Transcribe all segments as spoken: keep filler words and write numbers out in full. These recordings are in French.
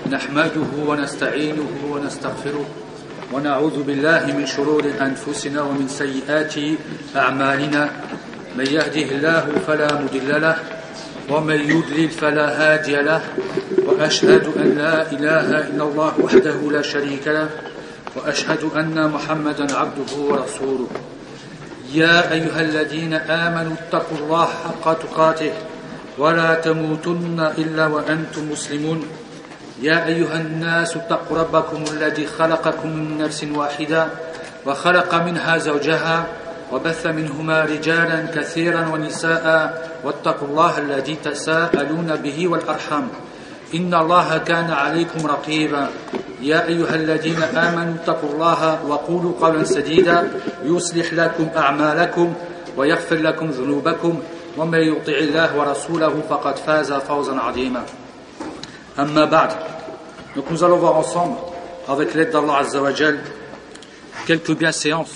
نحمده ونستعينه ونستغفره ونعوذ بالله من شرور أنفسنا ومن سيئات أعمالنا من يهده الله فلا مضل له ومن يضلل فلا هادي له وأشهد أن لا إله إلا الله وحده لا شريك له وأشهد أن محمدا عبده ورسوله يا أيها الذين آمنوا اتقوا الله حق تقاته ولا تموتن إلا وأنتم مسلمون يا أيها الناس اتقوا ربكم الذي خلقكم من نفس واحدة وخلق منها زوجها وبث منهما رجالا كثيرا ونساء واتقوا الله الذي تساءلون به والأرحام إن الله كان عليكم رقيبا يا أيها الذين آمنوا اتقوا الله وقولوا قولا سديدا يصلح لكم أعمالكم ويغفر لكم ذنوبكم ومن يطع الله ورسوله فقد فاز فوزا عظيما أما بعد. Donc nous allons voir ensemble, avec l'aide d'Allah Azza wa Jal, quelques bienséances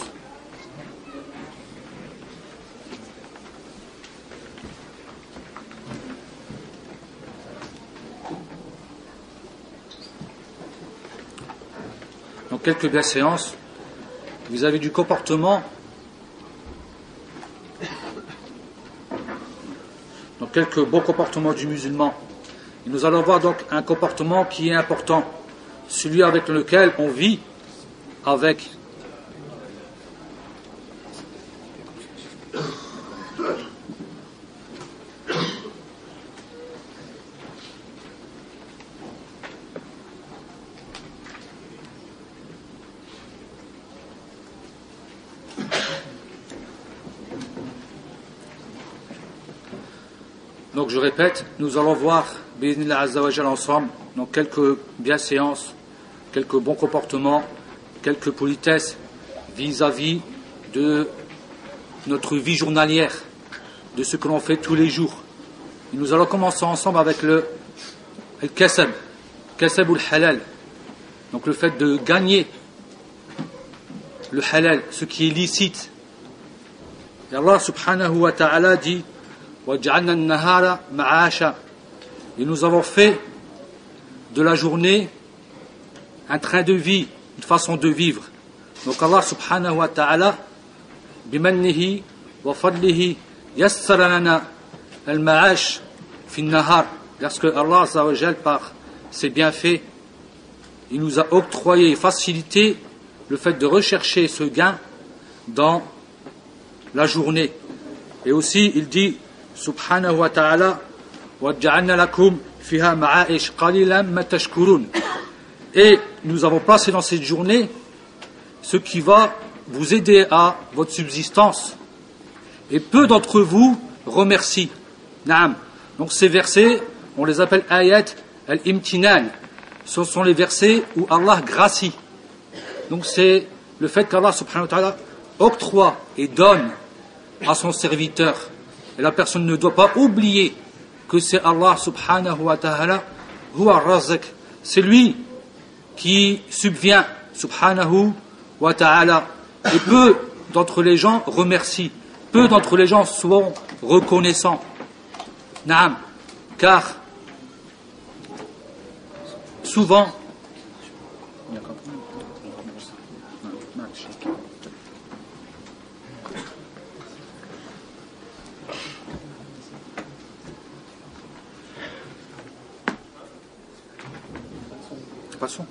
donc quelques bienséances vis-à-vis du comportement, donc quelques bons comportements du musulman. Et nous allons voir donc un comportement qui est important, celui avec lequel on vit avec Donc je répète, nous allons voir Bi'idhnillah Azza wa Jal ensemble, donc quelques bienséances, quelques bons comportements, quelques politesses vis-à-vis de notre vie journalière, de ce que l'on fait tous les jours. Et nous allons commencer ensemble avec le Al-Kasab, Kasab ou Halal, donc le fait de gagner le halal, ce qui est licite. Et Allah subhanahu wa ta'ala dit وَجَعَلْنَا النَّهَارَ مَعَاشًا. Et nous avons fait de la journée un train de vie, une façon de vivre. Donc Allah subhanahu wa ta'ala bimannihi wa fadlihi yassara lana al-ma'ash fi an-nahar. Parce que Allah azza wa jal, par ses bienfaits, il nous a octroyé et facilité le fait de rechercher ce gain dans la journée. Et aussi il dit subhanahu wa ta'ala وَجَعَلْنَا لَكُمْ فِيهَا مَعَائِشْ قَلِيلًا مَا تَشْكُرُونَ. Et nous avons placé dans cette journée ce qui va vous aider à votre subsistance. Et peu d'entre vous remercient. Naam. Donc ces versets, on les appelle ayat al-imtinan. Ce sont les versets où Allah gracie. Donc c'est le fait qu'Allah subhanahu wa ta'ala octroie et donne à son serviteur. Et la personne ne doit pas oublier que c'est Allah subhanahu wa ta'ala huwa ar-razaq, c'est lui qui subvient subhanahu wa ta'ala. Et peu d'entre les gens remercient, peu d'entre les gens sont reconnaissants. Naam, car souvent Passons.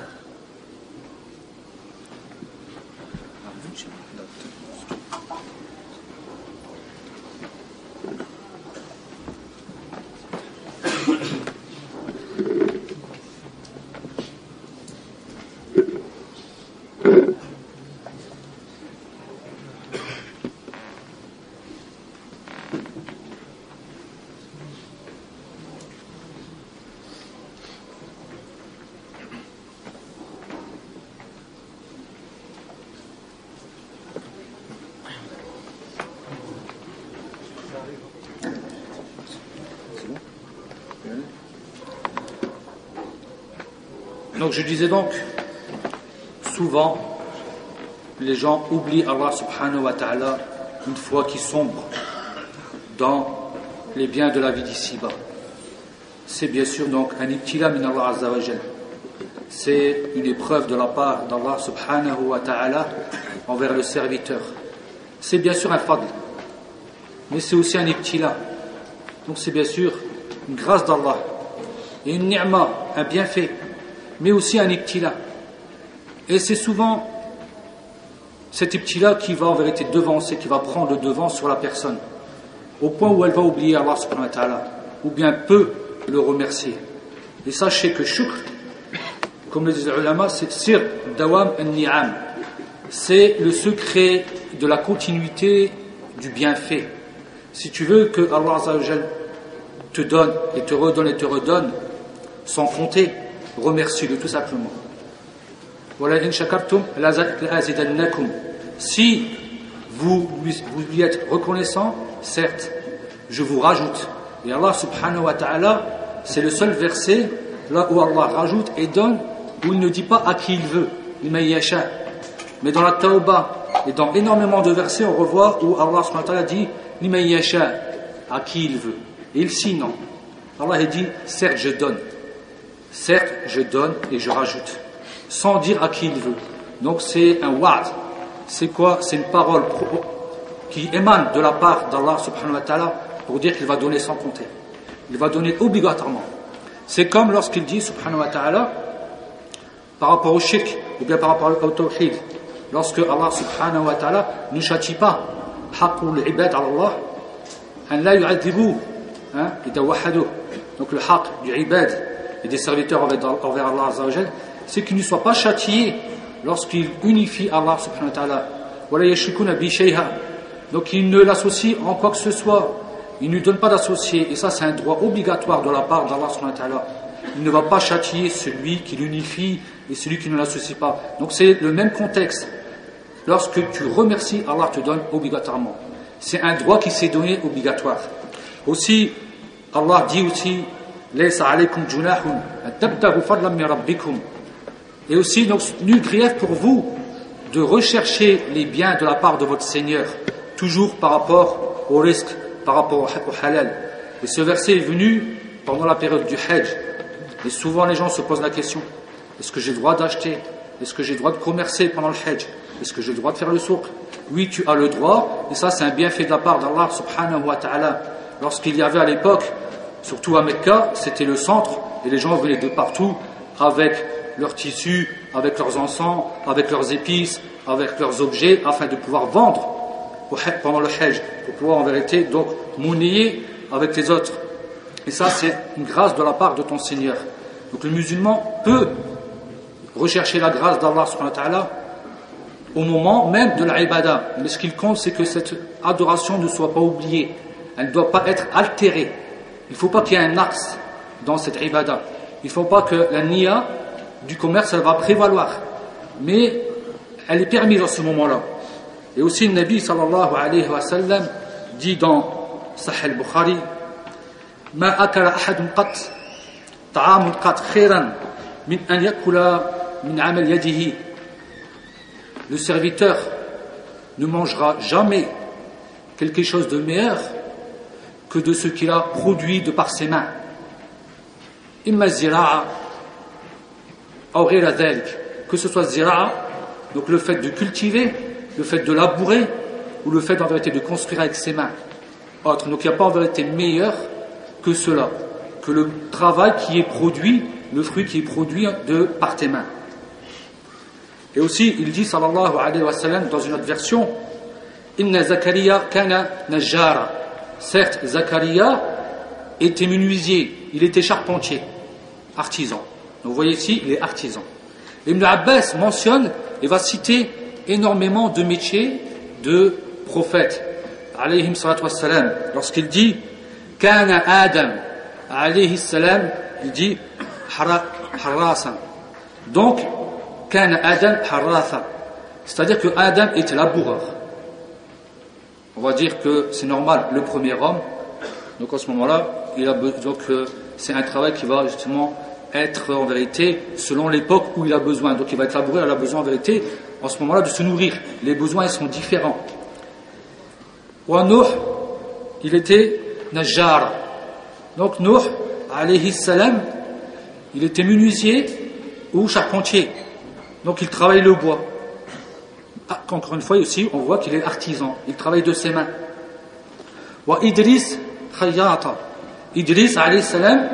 Donc je disais donc, souvent, les gens oublient Allah subhanahu wa ta'ala une fois qu'ils sombrent dans les biens de la vie d'ici-bas. c'est bien sûr donc un ibtila min Allah Azza wa Jal. C'est une épreuve de la part d'Allah subhanahu wa ta'ala envers le serviteur. C'est bien sûr un fadl, mais c'est aussi un ibtila. Donc c'est bien sûr une grâce d'Allah et une ni'ma, un bienfait, mais aussi un ibtila. Et c'est souvent cet ibtila qui va en vérité devancer, qui va prendre le devant sur la personne, au point où elle va oublier Allah subhanahu wa ta'ala, ou bien peut le remercier. Et sachez que shukr, comme le disent les ulama, c'est sir dawam an-ni'am. C'est le secret de la continuité du bienfait. Si tu veux que Allah Azza wa Jal te donne et te redonne et te redonne, sans compter, remercie-le tout simplement. Voilà, in shakartum l'azidannakum. Si vous vous lui êtes reconnaissant, certes, je vous rajoute. Et Allah subhanahu wa ta'ala, c'est le seul verset là où Allah rajoute et donne, où il ne dit pas à qui il veut, liman yasha. Mais dans la Tawbah et dans énormément de versets, on revoit où Allah subhanahu wa ta'ala dit liman yasha, à qui il veut. Et il signe non. Allah il dit certes je donne, certes je donne et je rajoute, sans dire à qui il veut. Donc c'est un wa'd. C'est quoi? C'est une parole qui émane de la part d'Allah subhanahu wa ta'ala pour dire qu'il va donner sans compter. Il va donner obligatoirement. C'est comme lorsqu'il dit subhanahu wa ta'ala par rapport au shirk ou bien par rapport au tawhid, lorsque Allah subhanahu wa ta'ala ne châtie pas haqqul ibad ala Allah an la yu'adhibu idha wahadu. Donc le haqq du ibad et des serviteurs envers Allah azza wa jal, c'est qu'ils ne soient pas châtiés lorsqu'ils unifient Allah subhanahu wa ta'ala. Wala yashrikuna bi shay'a. Donc ils ne l'associent en quoi que ce soit. Il ne donne pas d'associé, et ça c'est un droit obligatoire de la part d'Allah subhanahu wa ta'ala. Il ne va pas châtier celui qui l'unifie et celui qui ne l'associe pas. Donc c'est le même contexte. Lorsque tu remercies, Allah te donne obligatoirement. C'est un droit qui s'est donné obligatoire. Aussi, Allah dit aussi Laysa alaykum junahun an tabtaghu fadlan min rabbikum. Et aussi, donc, nul grief pour vous de rechercher les biens de la part de votre Seigneur, toujours par rapport au risque, par rapport au halal. Et ce verset est venu pendant la période du Hajj. Et souvent les gens se posent la question, est-ce que j'ai le droit d'acheter? Est-ce que j'ai le droit de commercer pendant le Hajj? Est-ce que j'ai le droit de faire le souk? Oui, tu as le droit, et ça c'est un bienfait de la part d'Allah subhanahu wa ta'ala. Lorsqu'il y avait à l'époque, surtout à Mecca, c'était le centre, et les gens venaient de partout avec leurs tissus, avec leurs encens, avec leurs épices, avec leurs objets, afin de pouvoir vendre pendant le Hajj, pour pouvoir en vérité donc monnayer avec les autres. Et ça c'est une grâce de la part de ton Seigneur. Donc le musulman peut rechercher la grâce d'Allah subhanahu wa ta'ala au moment même de la ibada. Mais ce qu'il compte, c'est que cette adoration ne soit pas oubliée, elle ne doit pas être altérée. Il ne faut pas qu'il y ait un axe dans cette ibada. Il ne faut pas que la niya du commerce elle va prévaloir, mais elle est permise dans ce moment-là. Et aussi le Nabi sallallahu alayhi wa sallam dit dans Sahih al-Bukhari Ma akala ahadun qat ta'amun qat khairan min an yakula min amal yadihi. Le serviteur ne mangera jamais quelque chose de meilleur que de ce qu'il a produit de par ses mains. Imma zira'a aw ghayra dhalik, que ce soit zira'a, donc le fait de cultiver, le fait de labourer, ou le fait en vérité de construire avec ses mains. Autre. Donc il n'y a pas en vérité meilleur que cela, que le travail qui est produit, le fruit qui est produit de par tes mains. Et aussi il dit sallallahu alayhi wa sallam dans une autre version Inna Zakaria kana najjara. Certes, Zakaria était menuisier, il était charpentier, artisan. Donc vous voyez ici, il est artisan. Ibn Abbas mentionne et va citer énormément de métiers de prophètes, alayhim salatu wassalam. Lorsqu'il dit Kana Adam, alayhi salam, il dit Harrasan. Donc, Kana Adam Harratha. C'est-à-dire que Adam était laboureur. On va dire que c'est normal, le premier homme. Donc à ce moment-là, il a donc euh, c'est un travail qui va justement être en vérité selon l'époque où il a besoin. Donc il va être laboureur, il a besoin en vérité en ce moment-là de se nourrir. Les besoins ils sont différents. Wa Nuh, il était Najjar. Donc Nuh, alayhi salam, il était menuisier ou charpentier. Donc il travaille le bois. Ah, encore une fois aussi, on voit qu'il est artisan. Il travaille de ses mains. Wa Idris khayyata. Idris alayhi salam,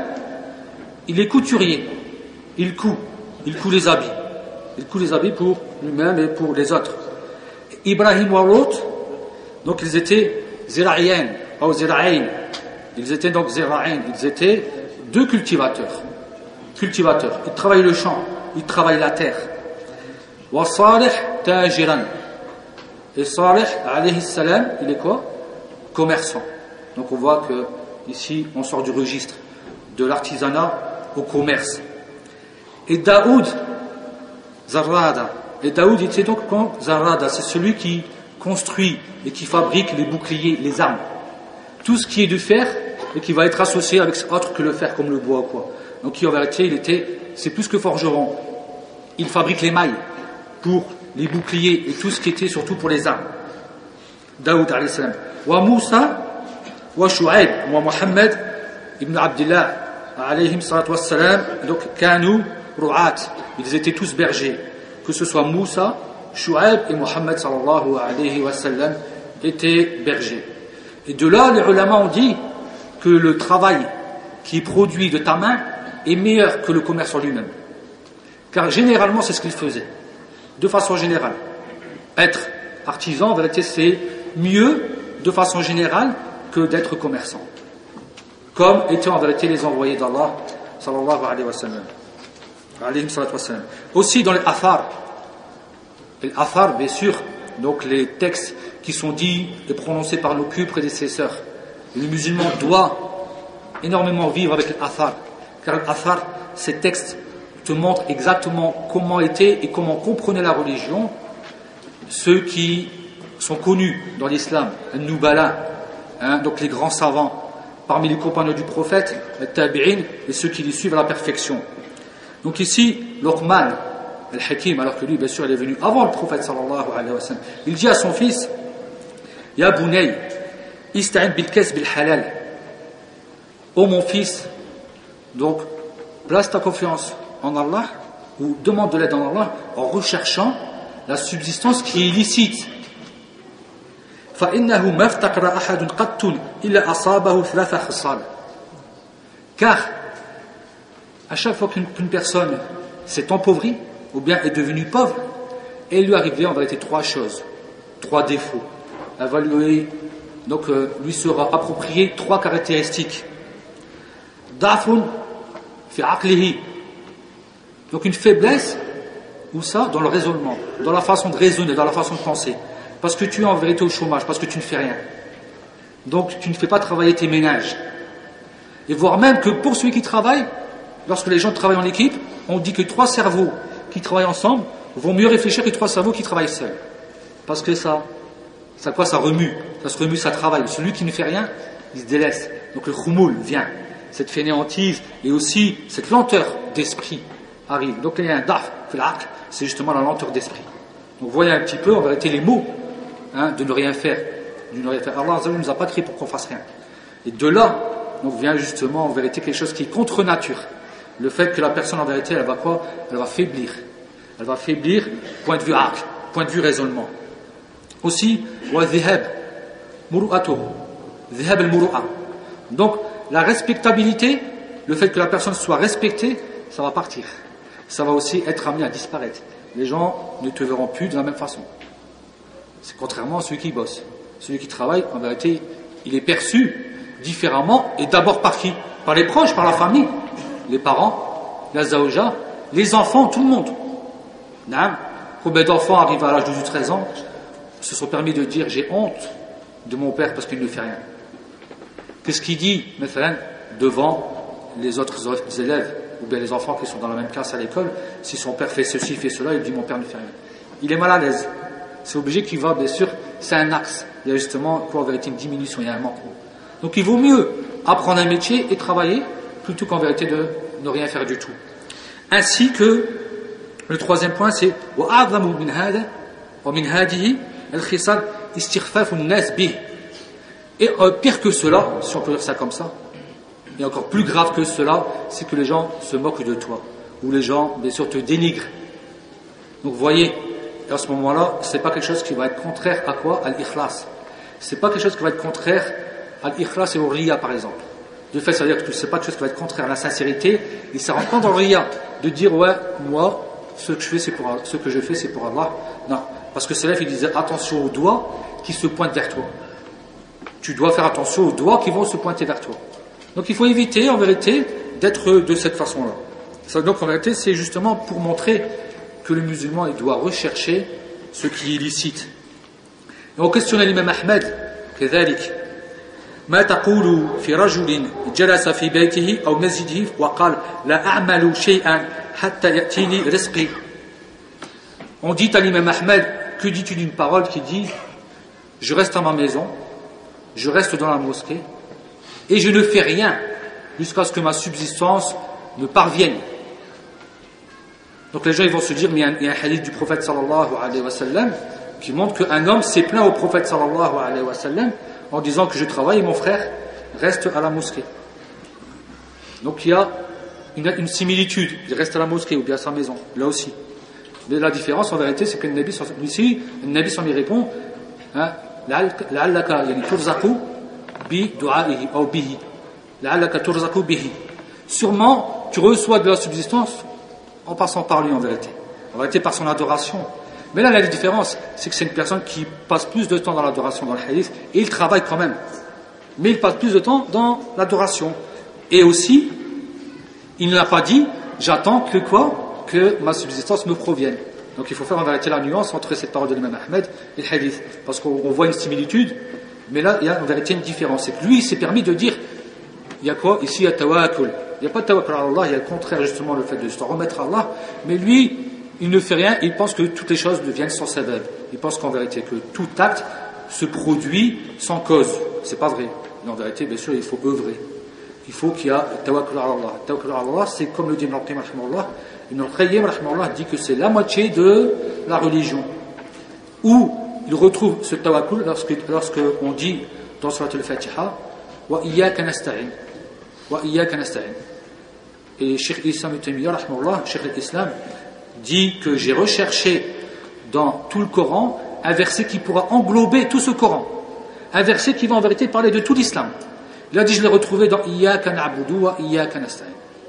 il est couturier. Il coud. Il coud les habits. Il coud les habits pour lui-même et pour les autres. Ibrahim wa Lot, donc ils étaient zira'ien, ou zira'in. Ils étaient donc zira'in. Ils étaient deux cultivateurs. Cultivateurs. Ils travaillent le champ. Ils travaillent la terre. Wa Salih tajiran. Et Salih alayhi salam, il est quoi? Commerçant. Donc on voit que ici on sort du registre de l'artisanat au commerce. Et Daoud Zarrada. Et Daoud était donc quand Zarrada, c'est celui qui construit et qui fabrique les boucliers, les armes. Tout ce qui est du fer et qui va être associé avec autre que le fer, comme le bois quoi. Donc en vérité, il était, c'est plus que forgeron. Il fabrique les mailles pour les boucliers et tout ce qui était surtout pour les armes. Daoud alayhi salam. Wa Moussa wa Shu'aib wa Muhammad ibn Abdullah alayhim salatu wassalam, donc kanu ru'at, ils étaient tous bergers, que ce soit Moussa, Shu'aib et Muhammad sallallahu alayhi wa sallam étaient bergers. Et de là, les ulama ont dit que le travail qui est produit de ta main est meilleur que le commerce en lui-même. Car généralement, c'est ce qu'ils faisaient. De façon générale. Être artisan, en vérité, c'est mieux, de façon générale, que d'être commerçant. Comme étaient en vérité les envoyés d'Allah, sallallahu alayhi wa sallam. Alayhi wa sallam. Aussi dans les athar. Les athar, bien sûr, donc les textes qui sont dits et prononcés par nos plus prédécesseurs. Et le musulman doit énormément vivre avec les athar. Car les athar, ces textes te montrent exactement comment était et comment comprenait la religion ceux qui sont connus dans l'islam, les Nubala, hein, donc les grands savants, parmi les compagnons du prophète, les tabi'in, et ceux qui les suivent à la perfection. Donc ici, Luqman, al-Hakim, alors que lui, bien sûr, il est venu avant le prophète, sallallahu alayhi wa sallam, il dit à son fils, Ya Bunay, ista'in bil-kasb bil-halal. Ô mon fils, donc, place ta confiance en Allah, ou demande de l'aide en Allah, en recherchant la subsistance qui est illicite. فَإِنَّهُ مَا افْتَقْرَ أَحَدٌ قَطٌّ إِلَّا أَصَابَهُ ثَلَاثَ خِصَالٍ. Car, à chaque fois qu'une, qu'une personne s'est empauvrie, ou bien est devenue pauvre, il lui arrivait en vérité trois choses, trois défauts. Elle va lui, donc, euh, lui sera approprié trois caractéristiques. Da'fun fi aqlihi. Donc une faiblesse, où ça? Dans le raisonnement, dans la façon de raisonner, dans la façon de penser. Parce que tu es en vérité au chômage, parce que tu ne fais rien. Donc tu ne fais pas travailler tes ménages. Et voire même que pour celui qui travaille, lorsque les gens travaillent en équipe, on dit que trois cerveaux qui travaillent ensemble vont mieux réfléchir que trois cerveaux qui travaillent seuls. Parce que ça, ça quoi? Ça remue. Ça se remue, ça travaille. Celui qui ne fait rien, il se délaisse. Donc le khoumoul vient. Cette fainéantise et aussi cette lenteur d'esprit arrive. Donc il y a un daf, c'est justement la lenteur d'esprit. Donc vous voyez un petit peu en vérité les mots hein, de ne rien faire. De ne rien faire. Allah ne nous a pas créé pour qu'on fasse rien. Et de là, donc vient justement en vérité quelque chose qui est contre nature. Le fait que la personne en vérité, elle va quoi? Elle va faiblir. Elle va faiblir, point de vue aql, point de vue raisonnement. Aussi, wa dhihab, muru'atuhu, dhihab al-muru'a. Donc, la respectabilité, le fait que la personne soit respectée, ça va partir. Ça va aussi être amené à disparaître. Les gens ne te verront plus de la même façon. C'est contrairement à celui qui bosse. Celui qui travaille, en vérité, il est perçu différemment, et d'abord par qui? Par les proches, par la famille, les parents, la zaouja, les enfants, tout le monde. Non. Combien d'enfants arrivent à l'âge de treize ans, se sont permis de dire j'ai honte de mon père parce qu'il ne fait rien. Qu'est-ce qu'il dit, maintenant, devant les autres élèves, ou bien les enfants qui sont dans la même classe à l'école? Si son père fait ceci, fait cela, il dit mon père ne fait rien. Il est mal à l'aise. C'est obligé qu'il va, bien sûr, c'est un axe. Il y a justement, quoi, en vérité, une diminution, il y a un manquement. Donc il vaut mieux apprendre un métier et travailler, plutôt qu'en vérité de ne rien faire du tout. Ainsi que, le troisième point, c'est وَأَعْظَمُ مِنْ هَذَا وَمِنْ هَذِهِ الْخِصَالِ اسْتِخْفَافُ النَّاسِ بِهِ. Et euh, pire que cela, si on peut dire ça comme ça, et encore plus grave que cela, c'est que les gens se moquent de toi, ou les gens, bien sûr, te dénigrent. Donc, vous voyez, à ce moment-là, c'est pas quelque chose qui va être contraire à quoi? À l'ikhlas. C'est pas quelque chose qui va être contraire à l'ikhlas et au riya, par exemple. De fait, ça veut dire que c'est pas quelque chose qui va être contraire à la sincérité, et ça rentre pas dans le riya, de dire, ouais, moi, ce que je fais, c'est pour, ce que je fais, c'est pour Allah. Non. Parce que Salaf, il disait, attention aux doigts qui se pointent vers toi. Tu dois faire attention aux doigts qui vont se pointer vers toi. Donc, il faut éviter, en vérité, d'être de cette façon-là. Ça, donc, en vérité, c'est justement pour montrer que le musulman, il doit rechercher ce qui est illicite. Et on questionnait l'imam Ahmed, كذلك ما تقول في رجل جلس في بيته أو مسجده وقال لا أعمل شيئا حتى يأتيني رزقي. On dit à l'imam Ahmed, que dis-tu d'une parole qui dit je reste à ma maison, je reste dans la mosquée et je ne fais rien jusqu'à ce que ma subsistance me parvienne. Donc les gens ils vont se dire, mais il y a un hadith du prophète sallallahu alayhi wa sallam qui montre qu'un homme s'est plaint au prophète sallallahu alayhi wa sallam en disant que je travaille et mon frère reste à la mosquée. Donc il y a une, une similitude, il reste à la mosquée ou bien à sa maison, là aussi. Mais la différence en vérité c'est que le Nabi, ici, le Nabi s'en y répond, hein, la'allaka yani turzaqu bi du'a'ihi ou bihi. La'allaka turzaqu bihi. Sûrement tu reçois de la subsistance en passant par lui en vérité. En vérité par son adoration. Mais là la différence, c'est que c'est une personne qui passe plus de temps dans l'adoration dans le hadith, et il travaille quand même. Mais il passe plus de temps dans l'adoration. Et aussi, il ne l'a pas dit, j'attends que quoi? Que ma subsistance me provienne. Donc il faut faire en vérité la nuance entre cette parole de l'imam Ahmed et le hadith. Parce qu'on voit une similitude, mais là il y a en vérité une différence. C'est que lui il s'est permis de dire, il y a quoi? Ici il y a tawakkul. Il n'y a pas de tawakkul à Allah, il y a le contraire justement, le fait de se remettre à Allah. Mais lui, il ne fait rien, il pense que toutes les choses deviennent sans sabab. Il pense qu'en vérité, que tout acte se produit sans cause. C'est pas vrai. Mais en vérité, bien sûr, il faut œuvrer. Il faut qu'il y a tawakkul à Allah. Tawakkul à Allah, c'est comme le dit Ibn al-Qayyim rahimahullah. Ibn al-Qayyim rahimahullah dit que c'est la moitié de la religion. Où il retrouve ce tawakkul lorsque, lorsque on dit dans Surat al-Fatiha, wa iyyaka nasta'in. Wa iyyaka nasta'in. Et Cheikh Islam ibn Taymiyyah rahimahullah, Cheikh l'Islam, dit que j'ai recherché dans tout le Coran un verset qui pourra englober tout ce Coran. Un verset qui va en vérité parler de tout l'islam. Il a dit, je l'ai retrouvé dans Iyyaka na'budu wa Iyyaka nasta'in.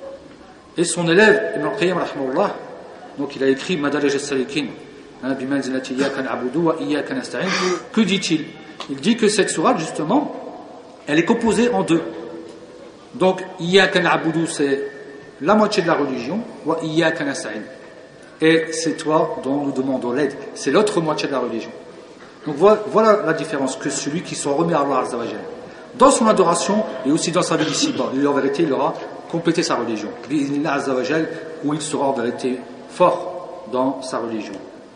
Et son élève, Ibn al-Qayyim rahimahullah, donc il a écrit Madarij as-Salikin, bi manzilati Iyyaka na'budu wa Iyyaka nasta'in. Que dit-il? Il dit que cette sourate, justement, elle est composée en deux. Donc, Iyyaka na'budu, c'est la moitié de la religion, wa Iyyaka nasta'in. Et c'est toi dont nous demandons l'aide. C'est l'autre moitié de la religion. Donc voilà, voilà la différence, que celui qui s'en remet à Allah Azza wa Jalla, dans son adoration et aussi dans sa vie d'ici-bas, lui en vérité il aura complété sa religion. Bi'idhnillah Azza wa Jalla, où il sera en vérité fort dans sa religion.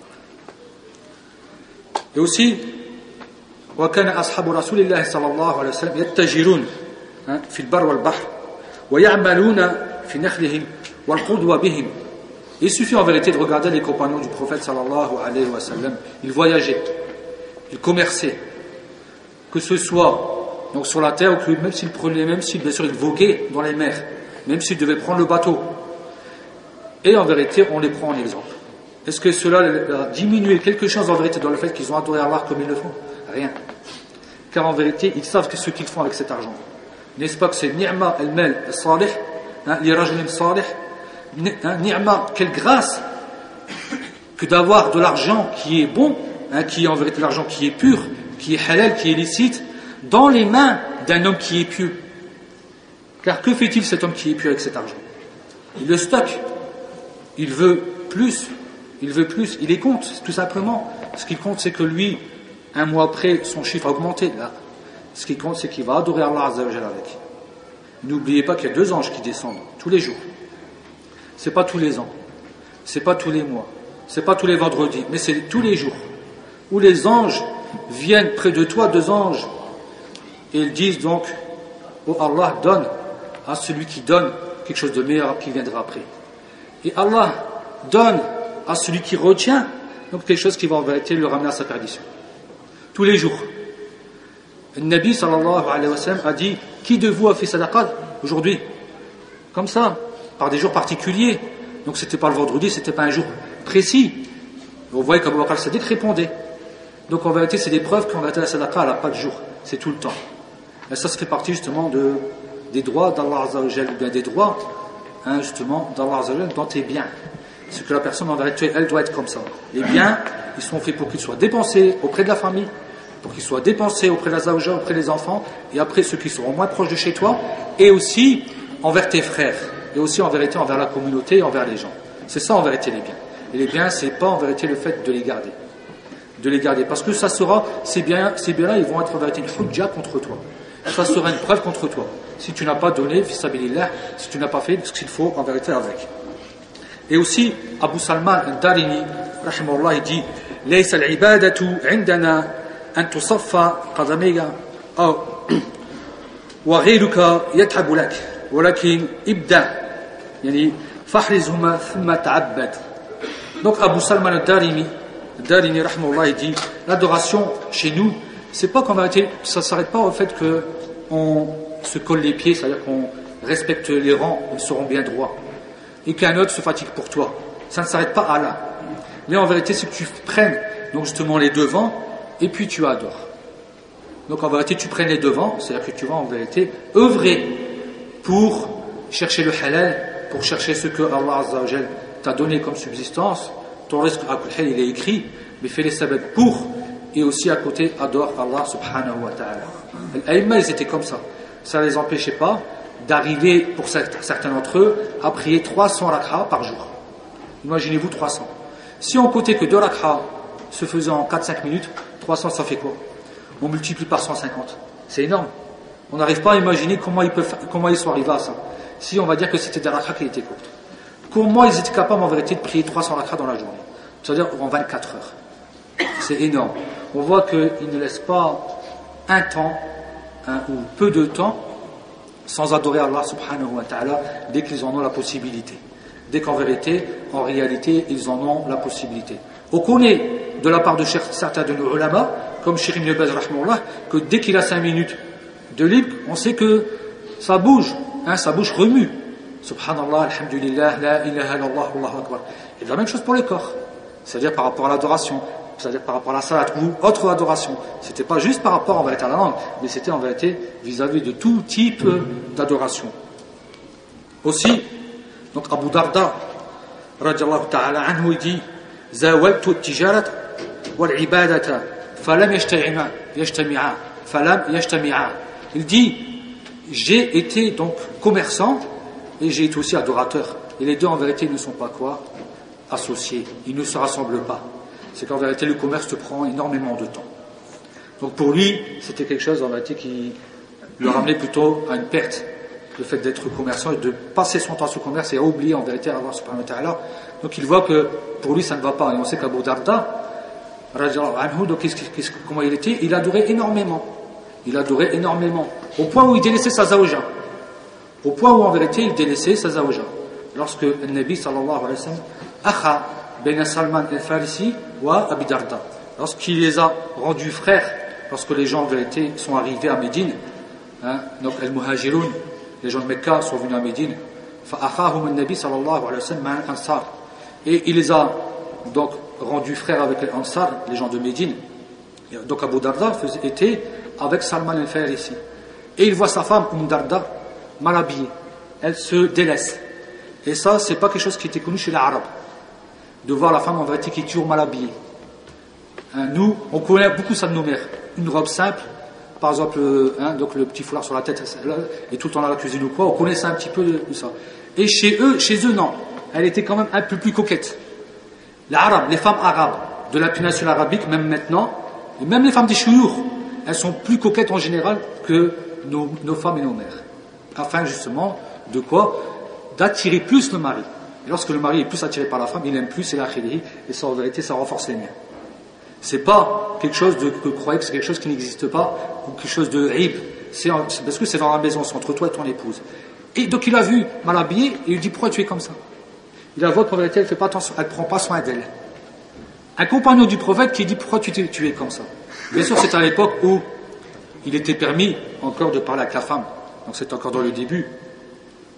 Et aussi, وكان أصحاب رسول الله صلى الله عليه وسلم يتجرون في البر والبحر ويعملون في نخلهم والقدوة بهم. Il suffit en vérité de regarder les compagnons du prophète sallallahu alayhi wa sallam. Ils voyageaient, ils commerçaient, que ce soit donc sur la terre, ou que même s'ils prenaient, même s'ils bien sûr ils voguaient dans les mers, même s'ils devaient prendre le bateau. Et en vérité, on les prend en exemple. Est-ce que cela a diminué quelque chose en vérité dans le fait qu'ils ont adoré Allah comme ils le font? Rien. Car en vérité, ils savent ce qu'ils font avec cet argent. N'est-ce pas que c'est ni'ma al-mal al-salih, li rajulin salih? Ni'ma, quelle grâce que d'avoir de l'argent qui est bon, hein, qui est en vérité l'argent qui est pur, qui est halal, qui est licite, dans les mains d'un homme qui est pieux. Car que fait-il cet homme qui est pieux avec cet argent? Il le stocke, il veut plus, il veut plus, il les compte, tout simplement. Ce qu'il compte, c'est que lui, un mois après, son chiffre a augmenté. Là, ce qui compte, c'est qu'il va adorer Allah Azza wa Jalla avec. N'oubliez pas qu'il y a deux anges qui descendent tous les jours. C'est pas tous les ans, c'est pas tous les mois, c'est pas tous les vendredis, mais c'est tous les jours où les anges viennent près de toi, deux anges, et ils disent donc, oh Allah, donne à celui qui donne quelque chose de meilleur qui viendra après. Et Allah donne à celui qui retient donc quelque chose qui va en vérité le ramener à sa perdition. Tous les jours. Le Nabi sallallahu alayhi wa sallam a dit, qui de vous a fait sadaqat? aujourd'hui. Comme ça, par des jours particuliers. Donc c'était pas le vendredi, c'était pas un jour précis. Vous voyez qu'Abou Bakr al-Siddiq répondait. Donc en vérité, c'est des preuves qu'en vérité la sadaqa, elle n'a pas de jour. C'est tout le temps. Et ça, ça fait partie justement de, des droits d'Allah Azza wa Jal, bien des droits, hein, justement, d'Allah Azza wa Jal dans tes biens. C'est que la personne, en vérité, elle doit être comme ça. Les biens, ils sont faits pour qu'ils soient dépensés auprès de la famille, pour qu'ils soient dépensés auprès de la zawja, auprès des enfants, et après ceux qui seront moins proches de chez toi, et aussi envers tes frères, et aussi en vérité envers la communauté et envers les gens. C'est ça en vérité les biens. Et les biens, c'est pas en vérité le fait de les garder. De les garder. Parce que ça sera, ces biens, ces biens-là, ils vont être en vérité une hujja contre toi. Ça sera une preuve contre toi. Si tu n'as pas donné, fisabilillah, si tu n'as pas fait ce qu'il faut en vérité avec. Et aussi, Abu Salman al-Darini, rahimahullah, il dit ليس العبادة عندنا أن تصفى قدميك أو وغيرك يتعب لك ولكن ابدأ يعني فاحرزهما ثم تعبد. Donc Abu Salman al-Darimi, al-Darini, rahimahullah, il dit l'adoration chez nous, c'est pas qu'en vérité, ça ne s'arrête pas au fait qu'on se colle les pieds, c'est-à-dire qu'on respecte les rangs, ils seront bien droits. Et qu'un autre se fatigue pour toi. Ça ne s'arrête pas à là. Mais en vérité, c'est que tu prennes donc justement les devants et puis tu adores. Donc en vérité, tu prennes les devants, c'est-à-dire que tu vas en vérité œuvrer pour chercher le halal, pour chercher ce que Allah Azza wa Jal t'a donné comme subsistance. Ton risque à côté, il est écrit, mais fais les sabbat pour, et aussi à côté, adore Allah subhanahu wa ta'ala. Les aïma, ils étaient comme ça. Ça ne les empêchait pas d'arriver, pour certains d'entre eux, à prier trois cents rak'ah par jour. Imaginez-vous trois cents. Si on comptait que deux rak'ah se faisaient en quatre à cinq minutes, trois cents ça fait quoi? On multiplie par cent cinquante. C'est énorme. On n'arrive pas à imaginer comment ils, peuvent, comment ils sont arrivés à ça. Si on va dire que c'était des rak'ah qui étaient courtes. Comment ils étaient capables en vérité de prier trois cents rak'ah dans la journée? C'est-à-dire en vingt-quatre heures. C'est énorme. On voit qu'ils ne laissent pas un temps, un, ou peu de temps, sans adorer Allah subhanahu wa ta'ala dès qu'ils en ont la possibilité. Dès qu'en vérité, en réalité, ils en ont la possibilité. On connaît de la part de certains de nos ulama, comme Cheikh Ibn Baz rahimahullah, que dès qu'il a cinq minutes de libre, on sait que ça bouge, hein, sa bouche remue. Subhanallah, alhamdulillah, la ilaha illallah, Allahu akbar. Et la même chose pour le corps, c'est-à-dire par rapport à l'adoration, c'est-à-dire par rapport à la salat ou autre adoration. C'était pas juste par rapport en vérité à la langue, mais c'était en vérité vis-à-vis de tout type d'adoration. Aussi, donc Abu Darda, radiallahu ta'ala anhu, il dit زاولت التجارة والعبادة فلم يجتمعا يجتمعا فلم يجتمعا. Il dit j'ai été donc commerçant et j'ai été aussi adorateur. Et les deux en vérité ne sont pas quoi? Associés. Ils ne se rassemblent pas. C'est qu'en vérité le commerce te prend énormément de temps. Donc pour lui, c'était quelque chose en vérité qui le ramenait plutôt à une perte. Le fait d'être commerçant et de passer son temps sur le commerce et à oublier en vérité Allah subhanahu wa ta'ala. Donc il voit que pour lui ça ne va pas. Et on sait qu'Abu Darda, radiallahu anhu, donc qu'est-ce, qu'est-ce, comment il était? Il adorait énormément. Il adorait énormément. Au point où il délaissait sa zawja. Au point où en vérité il délaissait sa zawja. Lorsque le Nabi sallallahu alayhi wa sallam akha ben Salman al-Farisi wa Abi Darda. Lorsqu'il les a rendus frères, lorsque les gens en vérité sont arrivés à Médine, hein, donc al-Muhajirun, les gens de Mecca sont venus à Médine, فأخاهم النبي صلى الله عليه وسلم مع الأنصار. Et il les a donc rendus frères avec les Ansar, les gens de Médine. Donc Abu Darda faisait, était avec Salman al-Farisi. Et il voit sa femme, Umm Darda, mal habillée. Elle se délaisse. Et ça, c'est pas quelque chose qui était connu chez les Arabes. De voir la femme en vérité qui est toujours mal habillée. Hein, nous, on connaît beaucoup ça de nos mères. Une robe simple, par exemple, hein, donc le petit foulard sur la tête, et tout le temps à la cuisine ou quoi, on connaissait un petit peu de, de ça. Et chez eux, chez eux, non. Elle était quand même un peu plus coquette. Les Arabes, les femmes arabes de la péninsule arabique, même maintenant, et même les femmes des chouyours, elles sont plus coquettes en général que nos, nos femmes et nos mères. Afin justement, de quoi? D'attirer plus le mari. Et lorsque le mari est plus attiré par la femme, il aime plus, c'est la khidri, et ça en vérité, ça renforce les liens. C'est pas quelque chose de, que vous croyez que c'est quelque chose qui n'existe pas, ou quelque chose de rib. C'est, c'est parce que c'est dans la maison, c'est entre toi et ton épouse. Et donc il a vu mal habillé, et il lui dit pourquoi tu es comme ça? Il a vu qu'en vérité, elle fait pas attention, elle prend pas soin d'elle. Un compagnon du prophète qui dit pourquoi tu, tu es comme ça? Bien sûr, c'est à l'époque où il était permis encore de parler avec la femme. Donc c'est encore dans le début.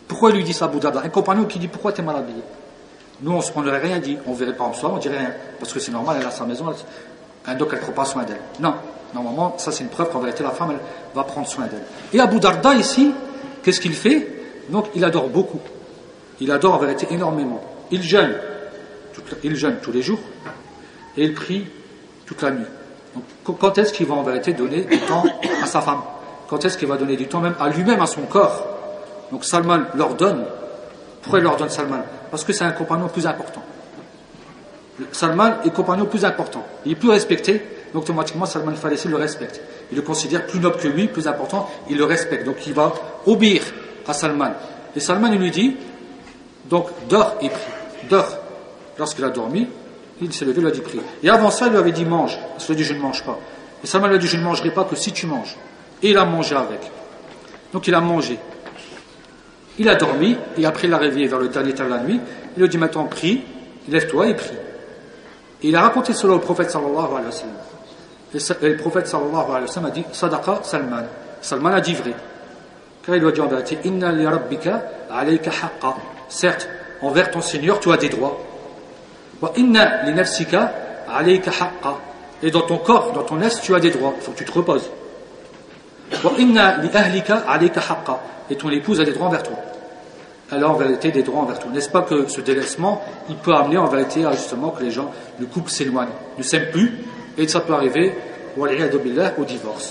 Pourquoi il lui dit ça, Abu Darda? Un compagnon qui dit pourquoi tu es mal habillé? Nous, on n'aurait rien dit. On verrait pas en soi, on dirait rien. Parce que c'est normal, elle a sa maison, elle, donc elle ne prend pas soin d'elle. Non. Normalement, ça c'est une preuve qu'en vérité, la femme, elle va prendre soin d'elle. Et Abu Darda, ici, qu'est-ce qu'il fait? Donc, il adore beaucoup. Il adore en vérité énormément. Il jeûne. Il jeûne tous les jours. Et il prie toute la nuit. Donc, quand est-ce qu'il va en vérité donner du temps à sa femme? Quand est-ce qu'il va donner du temps même à lui-même, à son corps? Donc Salman leur donne. Pourquoi il leur donne Salman? Parce que c'est un compagnon plus important. Salman est compagnon plus important. Il est plus respecté, donc automatiquement Salman Farisi le respecte. Il le considère plus noble que lui, plus important, il le respecte. Donc il va obéir à Salman. Et Salman il lui dit, donc dors et prie. Dors. Lorsqu'il a dormi, il s'est levé, il lui a dit prie. Et avant ça, il lui avait dit mange. Parce qu'il lui a dit je ne mange pas. Et Salman lui a dit je ne mangerai pas que si tu manges. Et il a mangé avec. Donc il a mangé. Il a dormi, et après il l'a réveillé vers le dernier temps de la nuit. Il lui a dit maintenant prie, lève-toi et prie. Et il a raconté cela au prophète sallallahu alayhi wa sallam. Et le prophète sallallahu alayhi wa sallam a dit Sadaqa Salman. Salman a dit vrai. Car il lui a dit en vérité Inna li rabbika alayka haqqa. Certes, envers ton Seigneur, tu as des droits. Wa inna li nafsika alayka haqqa. Et dans ton corps, dans ton est, tu as des droits. Il faut que tu te reposes. Wa inna li ahlika alayka haqqa. Et ton épouse a des droits envers toi. Elle a en vérité des droits envers toi. N'est-ce pas que ce délaissement, il peut amener en vérité à justement que les gens, le couple s'éloigne, ne s'aime plus, et ça peut arriver au divorce.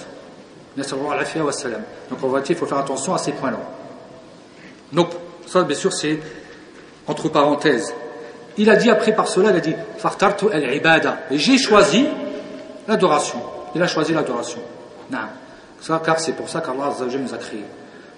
Donc en vérité, il faut faire attention à ces points-là. Donc, ça bien sûr c'est entre parenthèses. Il a dit après par cela, il a dit Fartartu al-ibada. Et j'ai choisi l'adoration. Il a choisi l'adoration. Non. Ça, car c'est pour ça qu'Allah Azza wa Jalla nous a créés.